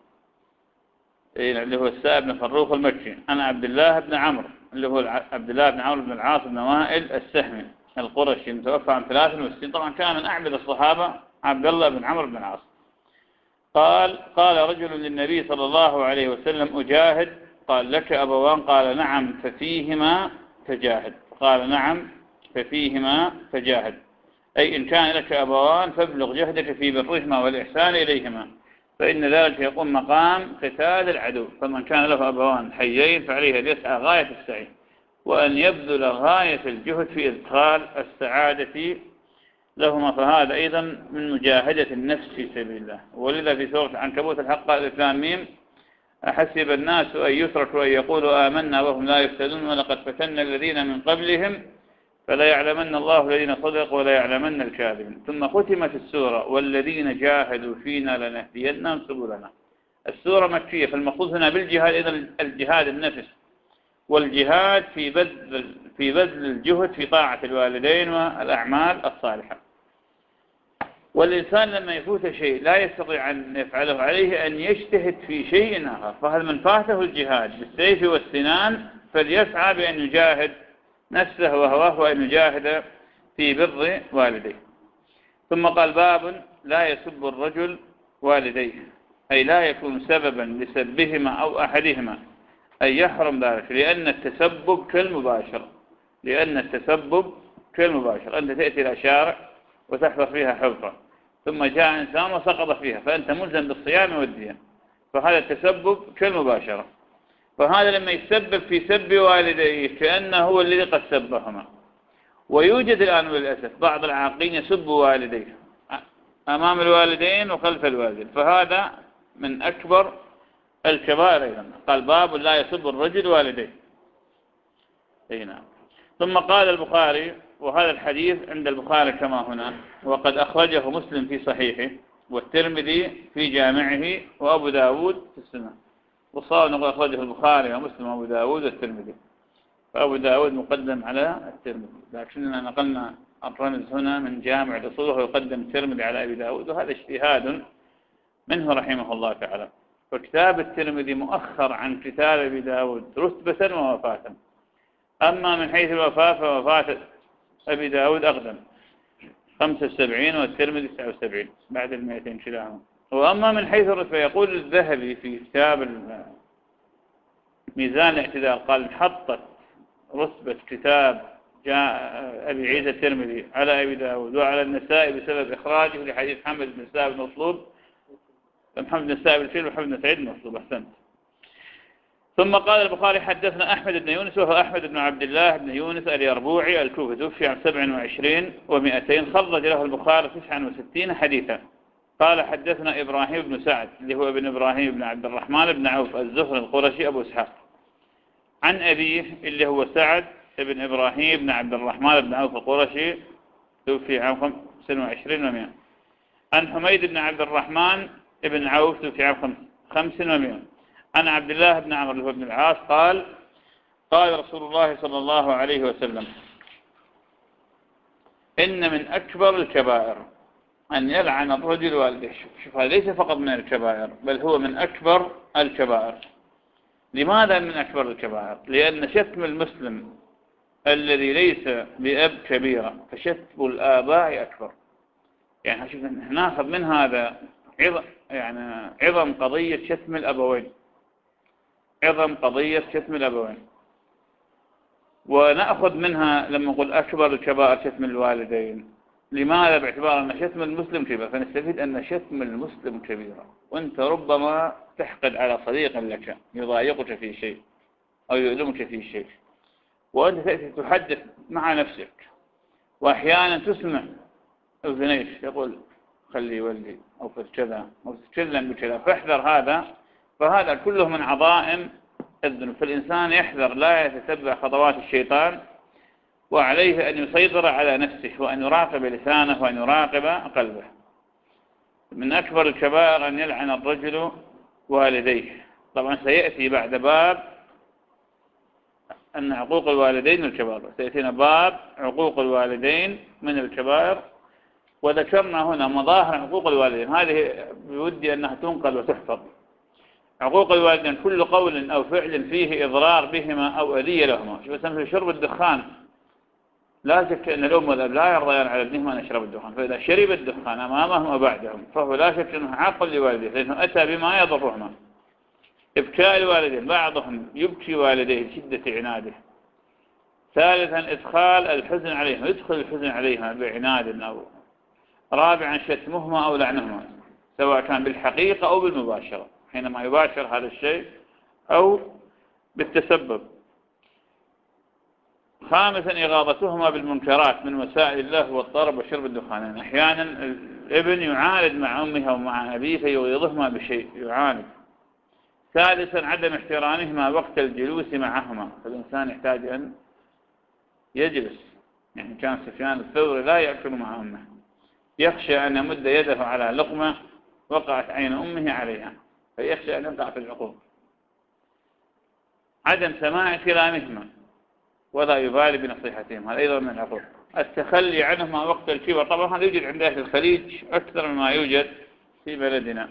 إيه اللي هو السائب بن فروخ المكي. عن عبد الله بن عمرو اللي هو عبد الله بن عمرو بن العاص بن وائل السهمي القرشي المتوفى عن ثلاث وستين. طبعا كان من أعبد الصحابة عبد الله بن عمرو بن العاص. قال: قال رجل للنبي صلى الله عليه وسلم: أجاهد؟ قال: لك أبوان؟ قال: نعم ففيهما فجاهد. قال: نعم ففيهما فجاهد، أي إن كان لك أبوان فابلغ جهدك في برهما والإحسان إليهما، فإن ذلك يقوم مقام قتال العدو. فمن كان له أبوان حيين فعليه أن يسعى غاية السعي وأن يبذل غاية الجهد في إدخال السعادة لهما، فهذا أيضا من مجاهدة النفس في سبيل الله. ولذا في سورة العنكبوت الحق قال: الف لام ميم أحسب الناس أن يتركوا أن يقولوا آمنا وهم لا يفتنون ولقد فتنا الذين من قبلهم فلا يعلمن الله الذين صدقوا ولا يعلمن الكاذبين. ثم ختمت السورة: والذين جاهدوا فينا لنهدينهم سبلنا. السورة مكية، فالمقصود هنا بالجهاد إذن الجهاد النفس، والجهاد في بذل في بذل الجهد في طاعة الوالدين والأعمال الصالحة. والإنسان لما يفوت شيء لا يستطيع أن يفعله عليه أن يجتهد في شيء آخر، فهذا من فاته الجهاد بالسيف والسنان فليسعى بأن يجاهد نفسه وهواه وأن يجاهد في بر والديه. ثم قال: باب لا يسب الرجل والديه، أي لا يكون سببا لسبهما أو أحدهما، أي يحرم ذلك، لأن التسبب كالمباشرة لأن التسبب كالمباشرة أنت تأتي إلى شارع وتحفر فيها حفرة ثم جاء إنسان وسقط فيها فأنت ملزم بالصيام والدين، فهذا التسبب كالمباشرة. فهذا لما يتسبب في سب والديه كأنه هو الذي قد سبهما. ويوجد الآن للأسف بعض العاقين يسب والديه أمام الوالدين وخلف الوالدين، فهذا من أكبر الكبائر أيضا. قال: باب لا يسب الرجل والديه. أي نعم. ثم قال البخاري، وهذا الحديث عند البخاري كما هنا، وقد أخرجه مسلم في صحيحه والترمذي في جامعه وأبو داود في السنة. وصار نقول أخرجه البخاري ومسلم وأبو داود والترمذي. فأبو داود مقدم على الترمذي، لكننا نقلنا الرمز هنا من جامع الأصول ويقدم الترمذي على أبي داود، وهذا اجتهاد منه رحمه الله تعالى. فكتاب الترمذي مؤخر عن كتاب أبي داود رتبة ووفاة. أما من حيث الوفاة فوفاة أبي داود أقدم خمسة وسبعين والترمذي تسعة وسبعين بعد المئتين كلاهما. وأما من حيث الرتبة يقول الذهبي في كتاب ميزان الاعتدال قال محطة رتبة كتاب جاء أبي عيسى الترمذي على أبي داود وعلى النسائي بسبب إخراجه لحديث محمد بن سعد المطلوب محمد بن سعد الفيل ومحمد بن سعيد المطلوب. أحسنت. ثم قال البخاري حدثنا أحمد بن يونس وهو أحمد بن عبد الله بن يونس اليربوعي الكوفي توفي عام سبع وعشرين ومئتين، خرج له البخاري تسعة وستين حديثا. قال حدثنا إبراهيم بن سعد اللي هو ابن إبراهيم بن عبد الرحمن بن عوف الزهري القرشي أبو إسحاق عن أبيه اللي هو سعد ابن إبراهيم بن عبد الرحمن بن عوف القرشي توفي عام خمسة وعشرين ومئة. عن حميد بن عبد الرحمن بن عوف توفي عام خمس ومئة. عن عبد الله بن عمرو بن العاص قال قال رسول الله صلى الله عليه وسلم إن من أكبر الكبائر أن يلعن الرجل والديه. شوف هذا ليس فقط من الكبائر بل هو من أكبر الكبائر. لماذا من أكبر الكبائر؟ لأن شتم المسلم الذي ليس بأب كبيرة فشتم الآباء أكبر. يعني شوف ناخذ من هذا عظم يعني عظم قضية شتم الأبوين عظم قضية شتم الأبوين ونأخذ منها لما نقول أكبر الكبائر شتم الوالدين. لماذا؟ باعتبار أن شتم المسلم كبيرة، فنستفيد أن شتم المسلم كبيرة. وأنت ربما تحقد على صديق لك يضايقك في شيء أو يؤلمك في شيء وأنت تأتي تحدث مع نفسك وأحيانا تسمع أذنيش يقول خلي يولي أو في كذا أو تتكلم بكذا، فاحذر هذا. فهذا كله من عظائم الذنوب. فالإنسان يحذر لا يتتبع خطوات الشيطان، وعليه أن يسيطر على نفسه وأن يراقب لسانه وأن يراقب قلبه. من أكبر الكبائر أن يلعن الرجل والديه. طبعا سيأتي بعد باب أن عقوق الوالدين من الكبائر، سيأتينا باب عقوق الوالدين من الكبائر. وذكرنا هنا مظاهر عقوق الوالدين، هذه بودي أنها تنقل وتحفظ. عقوق الوالدين كل قول أو فعل فيه إضرار بهما أو أذية لهما. مثلا في شرب الدخان لا شك أن الأم والأب لا يرضيان على ابنهما أن يشرب الدخان، فإذا شرب الدخان أمامهم وبعدهم فهو لا شك أنه عاق لوالديه لأنه أتى بما يضرهما. إبكاء الوالدين، بعضهم يبكي والديه لشدة عناده. ثالثا إدخال الحزن عليهم، يدخل الحزن عليهما بعناد. أو رابعا شتمهما أو لعنهما سواء كان بالحقيقة أو بالمباشرة حينما يباشر هذا الشيء أو بالتسبب. خامسا إغاظتهما بالمنكرات من وسائل الله والطرب وشرب الدخان. أحيانا الابن يعاند مع أمه ومع أبيه فيغيظهما بشيء يعاند. ثالثا عدم احترامهما وقت الجلوس معهما، فالإنسان يحتاج أن يجلس. يعني كان سفيان الثوري لا يأكل مع أمه، يخشى أن يمد يده على لقمة وقعت عين أمه عليها فيخشى أن يقع في العقوق. عدم سماع كلامهما ولا يبالي بنصيحتهم، هذا أيضا من العقوق. التخلي عنهما وقت الكبر، طبعا هذا يوجد عند أهل الخليج أكثر مما يوجد في بلدنا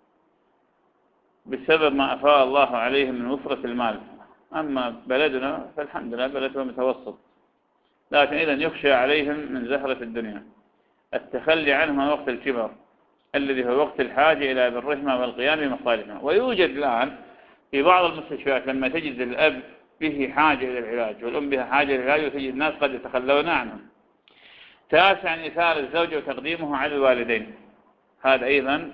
بسبب ما أفاء الله عليهم من وفرة المال. أما بلدنا فالحمد لله بلد متوسط، لكن إذن يخشى عليهم من زهرة الدنيا. التخلي عنهما وقت الكبر الذي هو وقت الحاجة إلى برهما والقيام بمصالحهما. ويوجد الآن في بعض المستشفيات لما تجد الأب به حاجة إلى العلاج والأم بها حاجة إلى العلاج وتجد الناس قد يتخلون عنهم. تاسعا إثار الزوج وتقديمه على الوالدين، هذا أيضا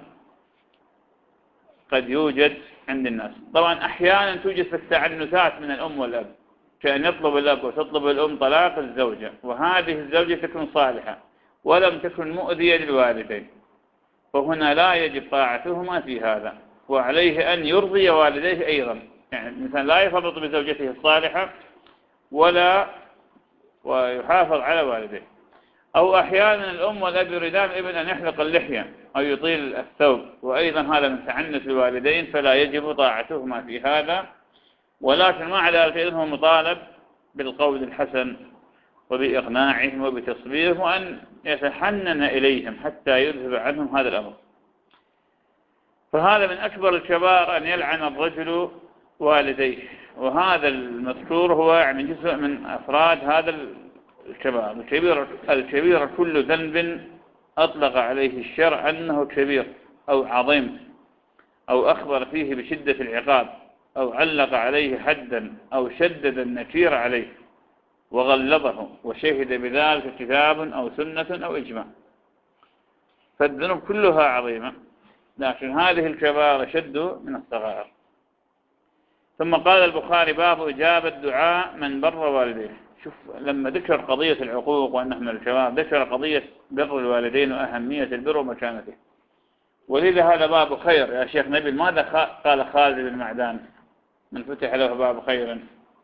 قد يوجد عند الناس. طبعا أحيانا توجد في التعنتات من الأم والأب، كأن يطلب الأب وتطلب الأم طلاق الزوجة وهذه الزوجة تكون صالحة ولم تكن مؤذية للوالدين، فهنا لا يجب طاعتهما في هذا، وعليه أن يرضي والديه أيضا. يعني الإنسان لا يفرط بزوجته الصالحة ولا ويحافظ على والديه. أو أحيانا الأم والأب يريدان الابن أن يحلق اللحية أو يطيل الثوب، وأيضا هذا من تعنت الوالدين فلا يجب طاعتهما في هذا. ولكن مع ذلك إذن هو مطالب بالقول الحسن وبإقناعهم وبتصبيرهم، وأن يتحنن إليهم حتى يذهب عنهم هذا الأمر. فهذا من أكبر الكبائر أن يلعن الرجل والديه، وهذا المذكور هو يعني جزء من أفراد هذا الكبائر. الكبير الكبير كل ذنب أطلق عليه الشرع أنه كبير أو عظيم، أو أخبر فيه بشدة العقاب، أو علق عليه حدا، أو شدد النكير عليه وغلظه وشهد بذلك كتاب أو سنة أو إجماع. فالذنوب كلها عظيمة، لكن هذه الكبائر شد من الصغائر. ثم قال البخاري: باب إجابة دعاء من بر والديه. شوف، لما ذكر قضية العقوق وأنه من الكبائر ذكر قضية بر الوالدين وأهمية البر ومكانته. ولذا هذا باب خير يا شيخ نبيل. ماذا قال خالد بن معدان: من فتح له باب خير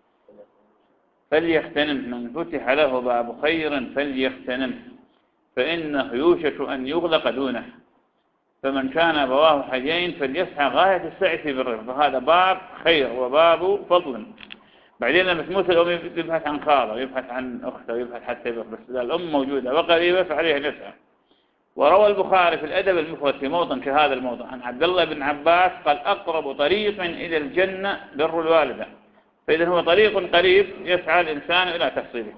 فليغتنم، من فتح له باب خير فليغتنم، فإنه يوشك أن يغلق دونه، فمن كان أبواه حيين فليسعى غاية السعي في بره. فهذا باب خير وباب فضل. بعدين لما تموت الأم يبحث عن خاله، يبحث عن أخته، يبحث حتى يبحث، بس إذا الأم موجودة وقريبة فعليه نسعى. وروى البخاري في الأدب المفرد في موطن كهذا الموطن عن عبد الله بن عباس قال: أقرب طريق إلى الجنة بر الوالدة. فإذا هو طريق قريب يسعى الإنسان إلى تحصيله.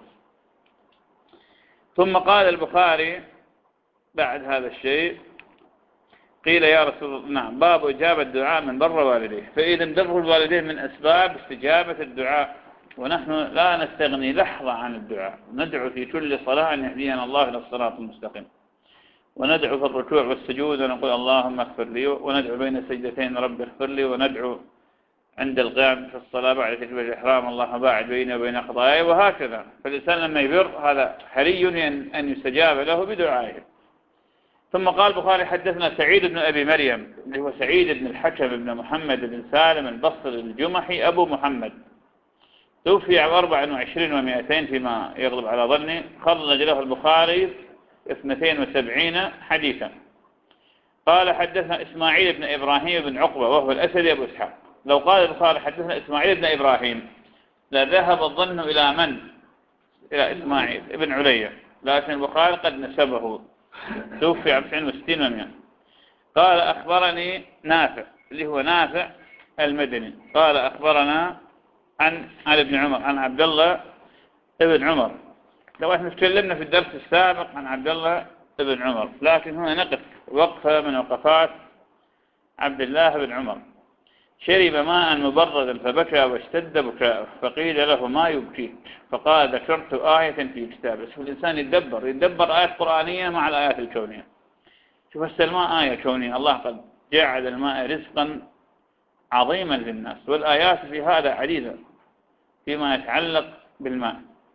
ثم قال البخاري بعد هذا الشيء: قيل يا رسول الله، نعم، باب إجابة الدعاء من بر والديه. فإذا بر الوالدين من أسباب استجابة الدعاء، ونحن لا نستغني لحظة عن الدعاء. ندعو في كل صلاة أن يهدينا الله إلى الصراط المستقيم، وندعو في الركوع والسجود ونقول اللهم اغفر لي، وندعو بين السجدتين رب اغفر لي، وندعو عند القيام في الصلاة بعد تكبيرة الإحرام اللهم باعد بيني وبين خطاياي، وهكذا. فالإنسان لما يبر هذا حري أن يستجاب له بدعائه. ثم قال البخاري: حدثنا سعيد بن أبي مريم اللي هو سعيد بن الحكم بن محمد بن سالم البصري الجمحي أبو محمد، توفي عام أربع وعشرين ومائتين فيما يغلب على ظني. خرج له البخاري اثنتين وسبعين حديثا. قال: حدثنا إسماعيل بن إبراهيم بن عقبة وهو الأسدي أبو إسحاق. لو قال البخاري حدثنا إسماعيل بن إبراهيم لذهب الظن إلى من؟ إلى إسماعيل بن علية، لكن البخاري قد نسبه، توفي عام تسعين وستين ومئة. قال: أخبرني نافع اللي هو نافع المدني قال: أخبرنا عن علي بن عمر عن عبد الله ابن عمر. لو احنا تكلمنا في الدرس السابق عن عبد الله ابن عمر، لكن هنا نقف وقفة من وقفات عبد الله بن عمر. شرب ماء مبردا فبكى واشتد بكاءه، فقيل له: ما يبكيك؟ فقال: ذكرت آية في كتابه. شوف الإنسان يتدبر يتدبر آيات قرآنية مع الآيات الكونية. شوف هسه الماء آية كونية، الله قد جعل الماء رزقا عظيما للناس، والآيات في هذا عديدة فيما يتعلق بالماء.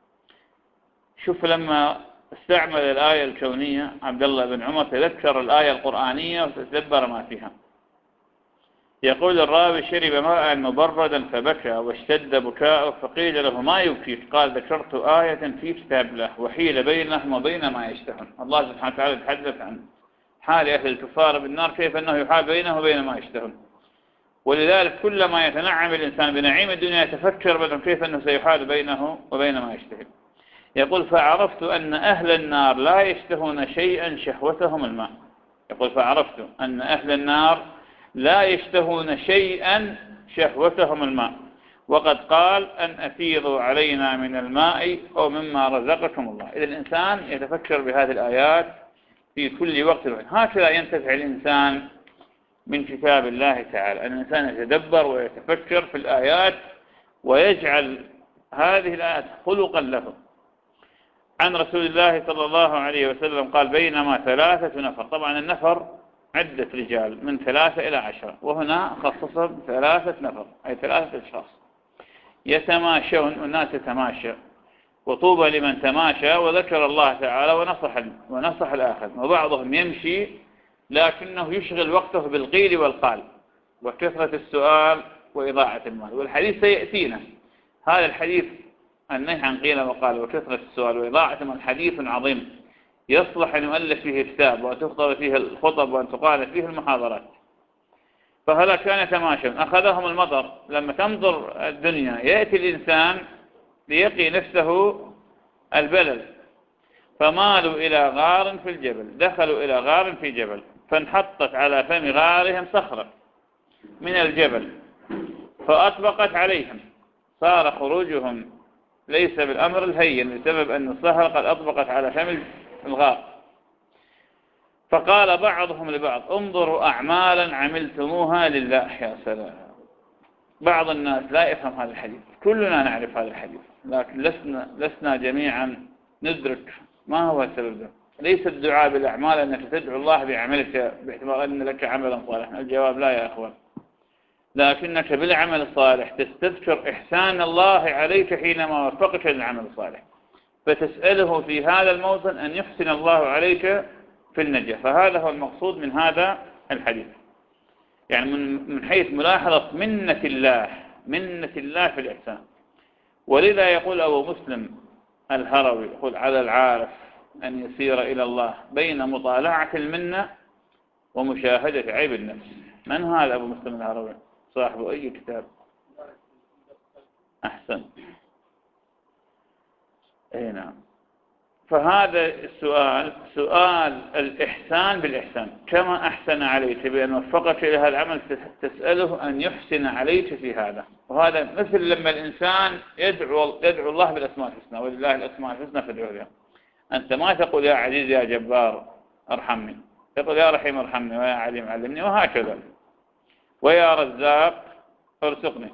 شوف لما استعمل الآية الكونية عبد الله بن عمر تذكر الآية القرآنية وتدبر ما فيها. يقول الراوي: شرب ماء مبردا فبكى واشتد بكاءه، فقيل له: ما يبكيك؟ قال: ذكرت آية في كتاب الله وحيل بينهم وبين ما يشتهون. الله سبحانه وتعالى يتحدث عن حال أهل الكفار بالنار، كيف أنه يحال بينه وبين ما يشتهون. ولذلك كلما يتنعم الإنسان بنعيم الدنيا يتفكر بدل كيف أنه سيحال بينه وبين ما يشتهي. يقول: فعرفت أن أهل النار لا يشتهون شيئا شهوتهم الماء. يقول: فعرفت أن أهل النار لا يشتهون شيئا شهوتهم الماء، وقد قال: أن أفيضوا علينا من الماء أو مما رزقكم الله. إذا الإنسان يتفكر بهذه الآيات في كل وقت. هكذا ينتفع الإنسان من كتاب الله تعالى، أن الإنسان يتدبر ويتفكر في الآيات ويجعل هذه الآيات خلقا له. عن رسول الله صلى الله عليه وسلم قال: بينما ثلاثة نفر، طبعا النفر عدة رجال من ثلاثة إلى عشرة، وهنا خصص ثلاثة نفر أي ثلاثة أشخاص يتماشون، والناس يتماشى، وطوبى لمن تماشى وذكر الله تعالى ونصح ونصح الآخر. وبعضهم يمشي لكنه يشغل وقته بالقيل والقال وكثرة السؤال وإضاعة المال. والحديث سيأتينا هذا الحديث النهي عن قيل وقال وكثرة السؤال وإضاعة المال حديث عظيم يصلح أن يؤلف فيه كتاب وأن تخطب فيه الخطب وأن تقال فيه المحاضرات. فهذا كان يتماشون، أخذهم المطر. لما تنظر الدنيا يأتي الإنسان ليقي نفسه البلل، فمالوا إلى غار في الجبل، دخلوا إلى غار في جبل، فانحطت على فم غارهم صخرة من الجبل فأطبقت عليهم، صار خروجهم ليس بالأمر الهين بسبب أن الصخرة قد أطبقت على فم الغار. فقال بعضهم لبعض انظروا أعمالا عملتموها لله. يا سلام، بعض الناس لا يفهم هذا الحديث، كلنا نعرف هذا الحديث، لكن لسنا, لسنا جميعا ندرك ما هو السبب ده. ليس الدعاء بالأعمال أنك تدعو الله بعملك باعتبار أن لك عملا صالحا، الجواب لا يا أخوان، لكنك بالعمل الصالح تستذكر إحسان الله عليك حينما وفقك للعمل الصالح، فتسأله في هذا الموطن أن يحسن الله عليك في النجاة. فهذا هو المقصود من هذا الحديث، يعني من حيث ملاحظة منة الله، منة الله في الإحسان. ولذا يقول أبو مسلم الهروي، يقول على العارف أن يسير إلى الله بين مطالعة المنة ومشاهدة عيب النفس. من هذا أبو مسلم الهروي؟ صاحب أي كتاب؟ أحسن، أي نعم. فهذا السؤال سؤال الإحسان بالإحسان، كما أحسن عليك بأن وفقك إلى هذا العمل تسأله أن يحسن عليك في هذا. وهذا مثل لما الإنسان يدعو, يدعو الله بالأسماء الحسنى، ولله الأسماء الحسنى فادعوه بها. أنت ما تقول يا عزيز يا جبار ارحمني، تقول يا رحيم ارحمني، ويا عليم علمني، وهكذا، ويا رزاق ارزقني.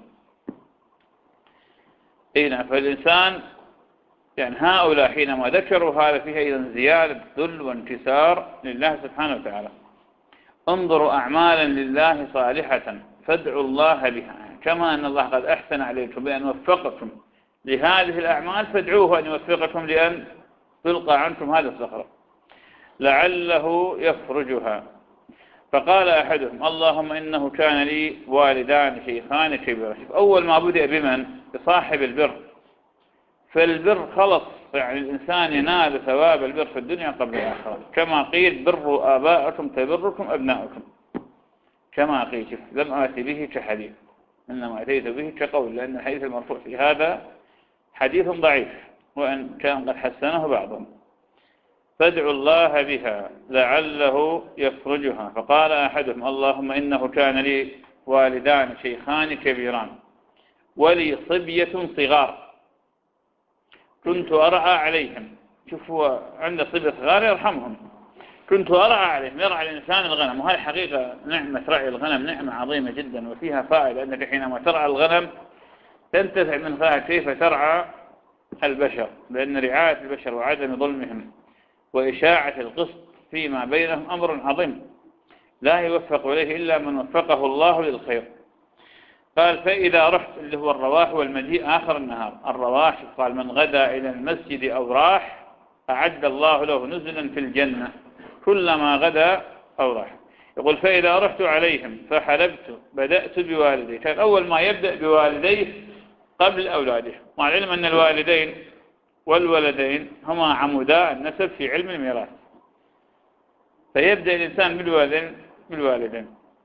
إذن فالإنسان يعني هؤلاء حينما ذكروا هذا فيه أيضا زيادة ذل وانكسار لله سبحانه وتعالى. انظروا أعمالا لله صالحة فادعوا الله بها، كما أن الله قد أحسن عليكم بأن وفقكم لهذه الأعمال، فادعوه أن يوفقكم لأن تلقى عنكم هذا الصخرة لعله يفرجها. فقال أحدهم اللهم إنه كان لي والدان شيخان كبيران. أول ما بدأ بمن؟ بصاحب البر، فالبر خلص، يعني الإنسان ينال ثواب البر في الدنيا قبل الآخرة، كما قيل بروا آباءكم تبركم أبناؤكم، كما قيل. لم آتي به كحديث، إنما أتيت به كقول، لأن الحديث المرفوع في هذا حديث ضعيف، وإن كان قد حسنه بعضهم. فادعوا الله بها لعله يفرجها. فقال أحدهم اللهم إنه كان لي والدان شيخان كبيران ولي صبية صغار كنت أرعى عليهم. شوفوا عند صبية صغار يرحمهم، كنت أرعى عليهم. يرعى الإنسان الغنم، وهذه حقيقة نعمة رعي الغنم نعمة عظيمة جدا، وفيها فائدة أنك حينما ترعى الغنم تنتفع من فيها كيف ترعى البشر، لأن رعاية البشر وعدم ظلمهم وإشاعة القسط فيما بينهم أمر عظيم لا يوفق إليه إلا من وفقه الله للخير. قال فإذا رحت، اللي هو الرواح والمجيء آخر النهار. الرواح قال من غدا إلى المسجد أو راح أعد الله له نزلا في الجنة كلما غدا أو راح. يقول فإذا رحت عليهم فحلبت بدأت بوالدي. كان أول ما يبدأ بوالديه قبل أولاده، مع العلم أن الوالدين والولدين هما عمودا النسب في علم الميراث، فيبدأ الإنسان بالوالدين بالوالدين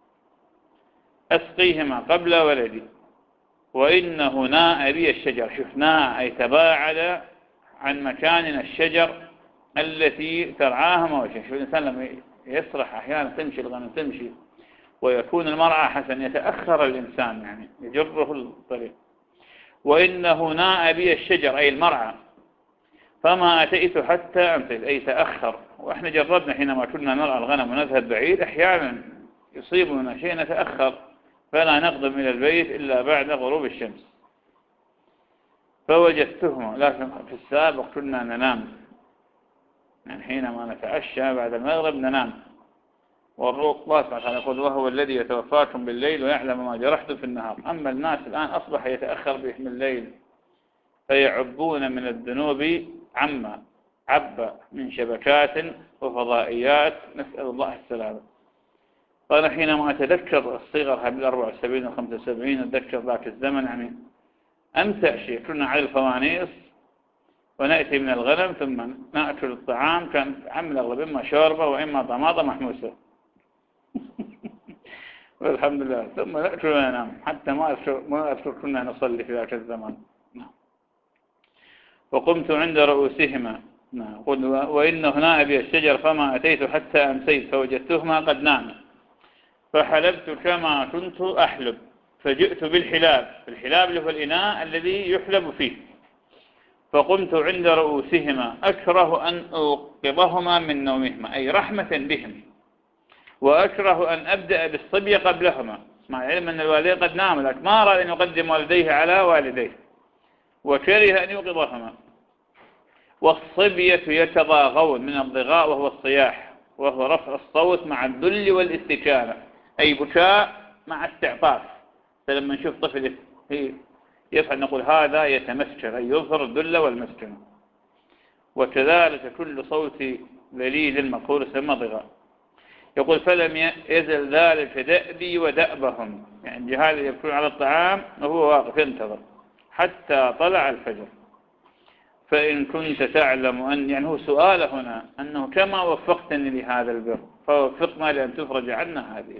أسقيهما قبل ولدي، وإنه ناء بي الشجر. شفناه أي تباعد عن مكاننا الشجر التي ترعاها مواشي. شوف الإنسان لما يسرح أحيانا تمشي الغنم تمشي ويكون المرعى حسن يتأخر الإنسان، يعني يجره الطريق. وإنه ناء بي الشجر أي المرعى فما أتيت حتى أمسك أي تأخر. وإحنا جربنا حينما كنا نرعى الغنم ونذهب بعيد أحيانا يصيبنا شيء نتأخر فلا نقدم إلى البيت إلا بعد غروب الشمس. فوجدتهما، لكن في السابق كنا ننام، يعني حينما نتعشى بعد المغرب ننام، والروح الله سبحانه وتعالى يقول وهو الذي يتوفاكم بالليل ويعلم ما جرحتم في النهار. أما الناس الآن أصبح يتأخر بهم الليل فيعبون من الذنوب عما عب من شبكات وفضائيات، نسأل الله السلامة. قال حينما أتذكر الصغر هذه الأربع وسبعين وخمسة وسبعين أتذكر ذاك الزمن، يعني أمتع شيء. كنا على الفوانيس ونأتي من الغنم ثم نأكل الطعام، كان عمل أغلب إما شوربة وإما طماطة محموسة والحمد لله. ثم نأكل وننام، حتى ما أذكر ما أذكر كنا نصلي في ذاك الزمان. وقمت عند رؤوسهما. قل وإن هنا أبي الشجر فما أتيت حتى أمسيت فوجدتهما قد ناما فحلبت كما كنت أحلب فجئت بالحلاب، الحلاب اللي هو الإناء الذي يحلب فيه، فقمت عند رؤوسهما أكره أن أوقظهما من نومهما، أي رحمة بهم، وأكره أن أبدأ بالصبي قبلهما، مع العلم أن الوالدين قد ناموا لكن ما أراد أن يقدم والديه على والديه، وكره أن يوقظهما. والصبية يتضاغون من الضغاء وهو الصياح، وهو رفع الصوت مع الذل والاستكانة، أي بكاء مع استعطاف. فلما نشوف طفل يفعل نقول هذا يتمسكن، أي يظهر الذل والمسكن. وكذلك كل صوت ذليل مقول سمى ضغاء. يقول فلم يزل ذلك دأبي ودأبهم، يعني جهال يكون على الطعام وهو واقف ينتظر حتى طلع الفجر. فإن كنت تعلم أن، يعني هو سؤال هنا أنه كما وفقتني لهذا البر فوفقنا لأن تفرج عنا هذه.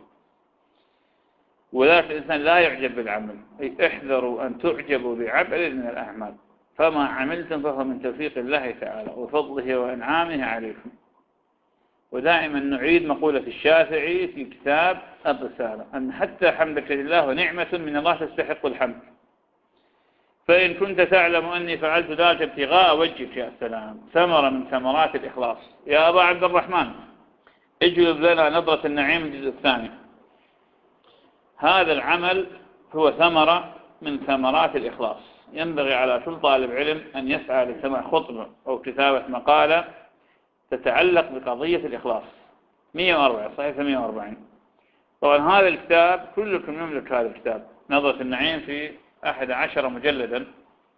وذلك الإنسان لا يعجب بالعمل، أي احذروا أن تعجبوا بعمل من الأعمال، فما عملتم فهو من توفيق الله تعالى وفضله وإنعامه عليكم. ودائما نعيد مقولة الشافعي في كتاب الرسالة أن حتى حمدك لله نعمة من الله تستحق الحمد. فإن كنت تعلم أني فعلت ذلك ابتغاء وجهك، يا سلام، ثمرة من ثمرات الإخلاص. يا أبا عبد الرحمن اجلب لنا نظرة النعيم الجزء الثاني. هذا العمل هو ثمرة من ثمرات الإخلاص. ينبغي على كل طالب علم أن يسعى لسماع خطبة أو كتابة مقالة تتعلق بقضية الإخلاص. مئة وأربعة صحيفة مئة وأربعين. طبعا هذا الكتاب كلكم يملك هذا الكتاب نظرة النعيم في أحد عشر مجلدا.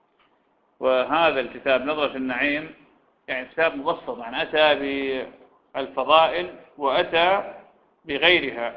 وهذا الكتاب نظرة النعيم يعني كتاب مبسط، يعني أتى بالفضائل وأتى بغيرها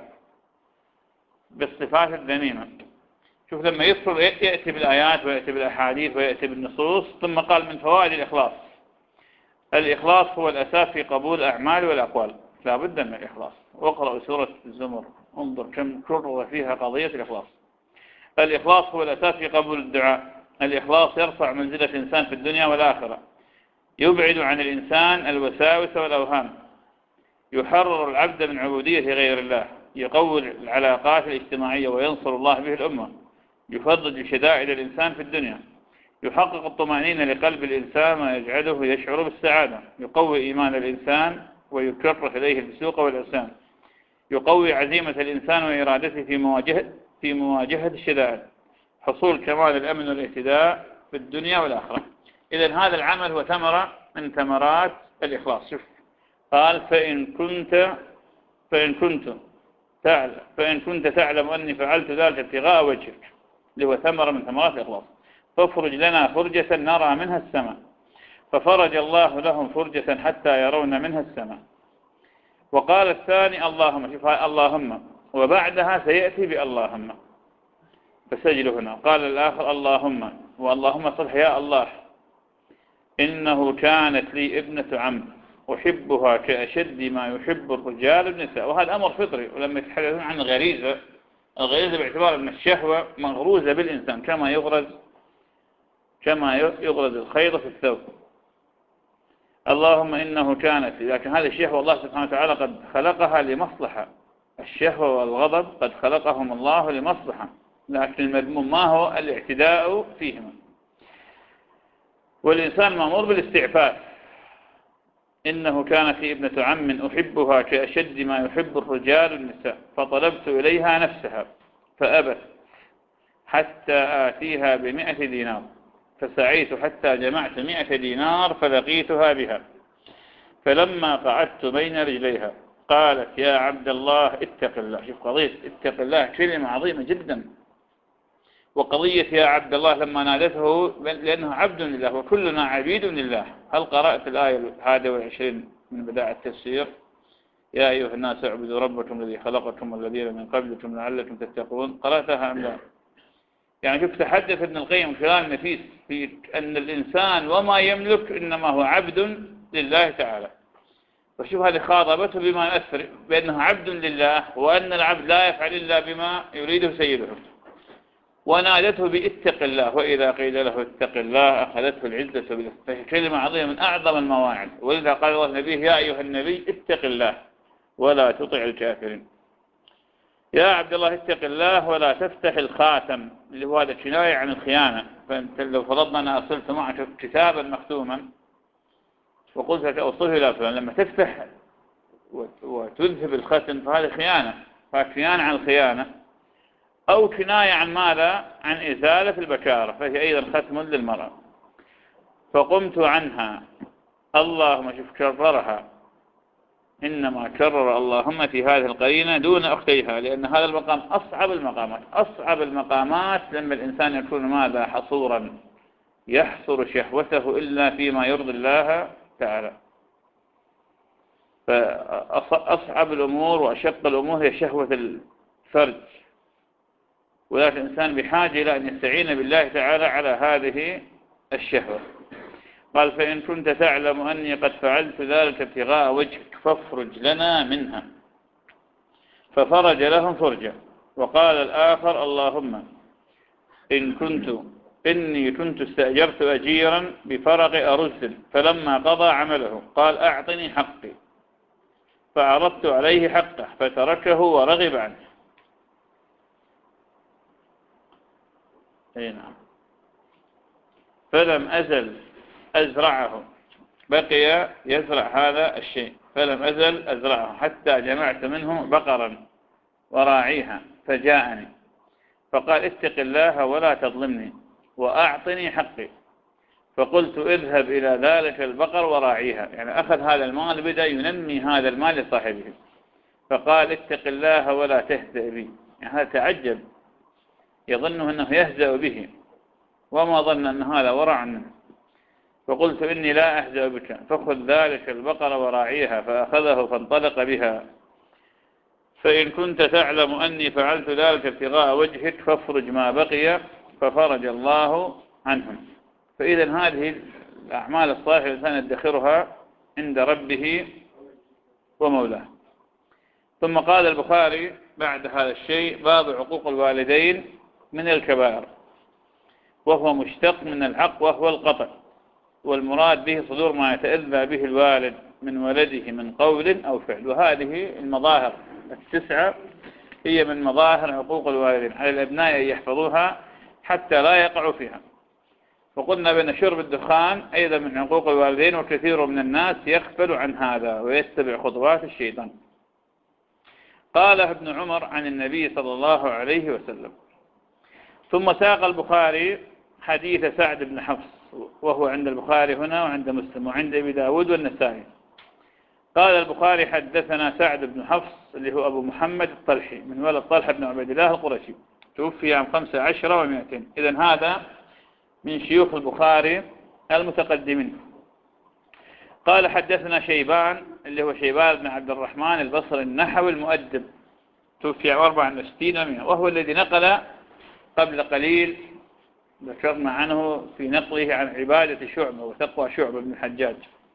بالصفات الذميمة. شوف لما يدخل يأتي بالآيات ويأتي بالأحاديث ويأتي بالنصوص، ثم قال من فوائد الإخلاص. الإخلاص هو الأساس في قبول الأعمال والأقوال، لا بد من الإخلاص. واقرأوا سورة الزمر انظر كم كرر فيها قضية الإخلاص. الإخلاص هو الأساس في قبول الدعاء. الإخلاص يرفع منزلة الإنسان في الدنيا والآخرة، يبعد عن الإنسان الوساوس والأوهام، يحرر العبد من عبودية غير الله، يقوي العلاقات الاجتماعية وينصر الله به الأمة، يفضل شدائد الإنسان في الدنيا، يحقق الطمأنينة لقلب الإنسان ويجعله يشعر بالسعادة، يقوي إيمان الإنسان ويكره إليه الفسوق والعصيان، يقوي عزيمة الإنسان وإرادته في مواجهة في مواجهة الشدائد، حصول كمال الأمن والاهتداء في الدنيا والآخرة. إذن هذا العمل هو ثمرة من ثمرات الإخلاص. شوف قال فإن كنت فإن كنت تعلم فإن كنت تعلم أني فعلت ذلك ابتغاء وجهك، اللي هو ثمرة من ثمرات الإخلاص، فافرج لنا فرجة نرى منها السماء. ففرج الله لهم فرجة حتى يرون منها السماء. وقال الثاني اللهم، شوف اللهم، وبعدها سيأتي باللهم، فسجل هنا. قال الآخر اللهم، واللهم صلح يا الله، إنه كانت لي ابنة عم أحبها كأشد ما يحب الرجال النساء. وهذا أمر فطري. ولما يتحدثون عن الغريزة، الغريزة باعتبار أن الشهوة مغروزة بالإنسان كما يغرز كما يغرز الخيط في الثوب. اللهم إنه كانت، لكن هذه الشهوة الله سبحانه وتعالى قد خلقها لمصلحة. الشهوة والغضب قد خلقهم الله لمصلحة، لكن المذموم ما هو الاعتداء فيهما. والإنسان مأمور بالاستعفاف. إنه كانت لي ابنة عم أحبها كأشد ما يحب الرجال النساء، فطلبت إليها نفسها فأبت حتى آتيها بمئة دينار، فسعيت حتى جمعت مئة دينار فلقيتها بها، فلما قعدت بين رجليها قالت يا عبد الله اتق الله. شوف قضية اتق الله كلمة عظيمة جدا. وقضية يا عبد الله لما نادته لأنه عبد لله وكلنا عبيد لله. هل قرأت الآية الحادية والعشرين من بداية التفسير؟ يا أيها الناس اعبدوا ربكم الذي خلقكم والذين من قبلكم لعلكم تتقون. قرأتها أم لا؟ يعني شوف تحدث ابن القيم كلام نفيس في أن الإنسان وما يملك إنما هو عبد لله تعالى. وشوف هذه خاطبته بما أثر بأنه عبد لله، وأن العبد لا يفعل إلا بما يريده سيده. ونادته باتق الله، وإذا قيل له اتق الله أخذته العزة بالإثم، فهي كلمة عظيمة من أعظم المواعظ. ولذا قال الله النبي يا أيها النبي اتق الله ولا تطع الكافرين. يا عبد الله اتق الله ولا تفتح الخاتم، اللي هو هذا كناية عن الخيانة. فأنت لو فرضنا أنا أرسلت معك كتابا مختوما وقلت لك أوصله إلى فلان، لما تفتح وتذهب الختم فهذه خيانة، فكناية عن الخيانة، أو كناية عن ماذا؟ عن إزالة البكارة، فهي أيضا ختم للمرأة. فقمت عنها، اللهم شوف كررها، إنما كرر اللهم في هذه القرينة دون أختيها، لأن هذا المقام أصعب المقامات. أصعب المقامات لما الإنسان يكون ماذا؟ حصورا، يحصر شهوته إلا فيما يرضي الله تعالى. فأصعب الأمور وأشق الأمور هي شهوة الفرج، ولكن الإنسان بحاجة إلى أن يستعين بالله تعالى على هذه الشهوة. قال فإن كنت تعلم أني قد فعلت ذلك ابتغاء وجهك فافرج لنا منها، ففرج لهم فرجا. وقال الآخر اللهم إن كنت إني كنت استأجرت أجيرا بفرق أرز فلما قضى عمله قال أعطني حقي، فعرضت عليه حقه فتركه ورغب عنه. أي نعم. فلم أزل أزرعه، بقي يزرع هذا الشيء، فلم أزل أزرعه حتى جمعت منه بقرا وراعيها فجاءني فقال اتق الله ولا تظلمني وأعطني حقي، فقلت اذهب إلى ذلك البقر وراعيها، يعني أخذ هذا المال بدأ ينمي هذا المال لصاحبه، فقال اتق الله ولا تهزأ بي، يعني هذا تعجب، يظنه أنه يهزأ به وما ظن أن هذا ورع منه. فقلت إني لا أهزأ بك، فخذ ذلك البقر وراعيها، فأخذه فانطلق بها. فإن كنت تعلم أني فعلت ذلك ابتغاء وجهك فافرج ما بقي، ففرج الله عنهم. فإذا هذه الأعمال الصالحة الإنسان يدخرها عند ربه ومولاه. ثم قال البخاري بعد هذا الشيء باب عقوق الوالدين من الكبائر، وهو مشتق من العق وهو القطع، والمراد به صدور ما يتأذى به الوالد من ولده من قول أو فعل. وهذه المظاهر التسعة هي من مظاهر عقوق الوالدين، على الأبناء أن يحفظوها حتى لا يقعوا فيها. وقلنا بأن شرب الدخان أيضا من عقوق الوالدين، وكثير من الناس يغفل عن هذا ويتبع خطوات الشيطان. قال ابن عمر عن النبي صلى الله عليه وسلم. ثم ساق البخاري حديث سعد بن حفص، وهو عند البخاري هنا وعند مسلم وعند أبي داود والنسائي. قال البخاري حدثنا سعد بن حفص اللي هو أبو محمد الطلحي من ولد طلحة بن عبيد الله القرشي، توفي عام خمسة عشر ومئتين. إذن هذا من شيوخ البخاري المتقدمين. قال حدثنا شيبان اللي هو شيبان بن عبد الرحمن البصري النحوي المؤدب، توفي عام أربعة وستين ومئة، وهو الذي نقل قبل قليل ذكرنا عنه في نقله عن عبادة شعبة وتقوى شعبة بن الحجاج،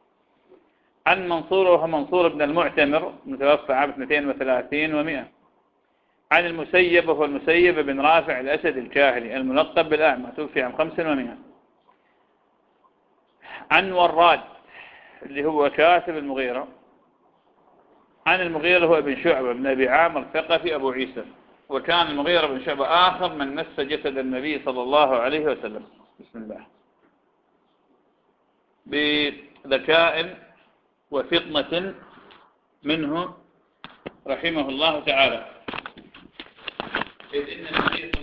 عن منصور وهو منصور بن المعتمر متوفى عام اثنتين وثلاثين ومئة، عن المسيب وهو المسيب بن رافع الأسد الكاهلي الملقب بالأعمى، توفي عام خمس ومئة، عن وراد اللي هو كاتب المغيرة، عن المغيرة هو ابن شعبة بن أبي عامر الثقفي أبو عيسى، وكان المغيرة بن شعبة آخر من مس جسد النبي صلى الله عليه وسلم. بسم الله. بذكاء وفطنة منه رحمه الله تعالى، إذ إن النبي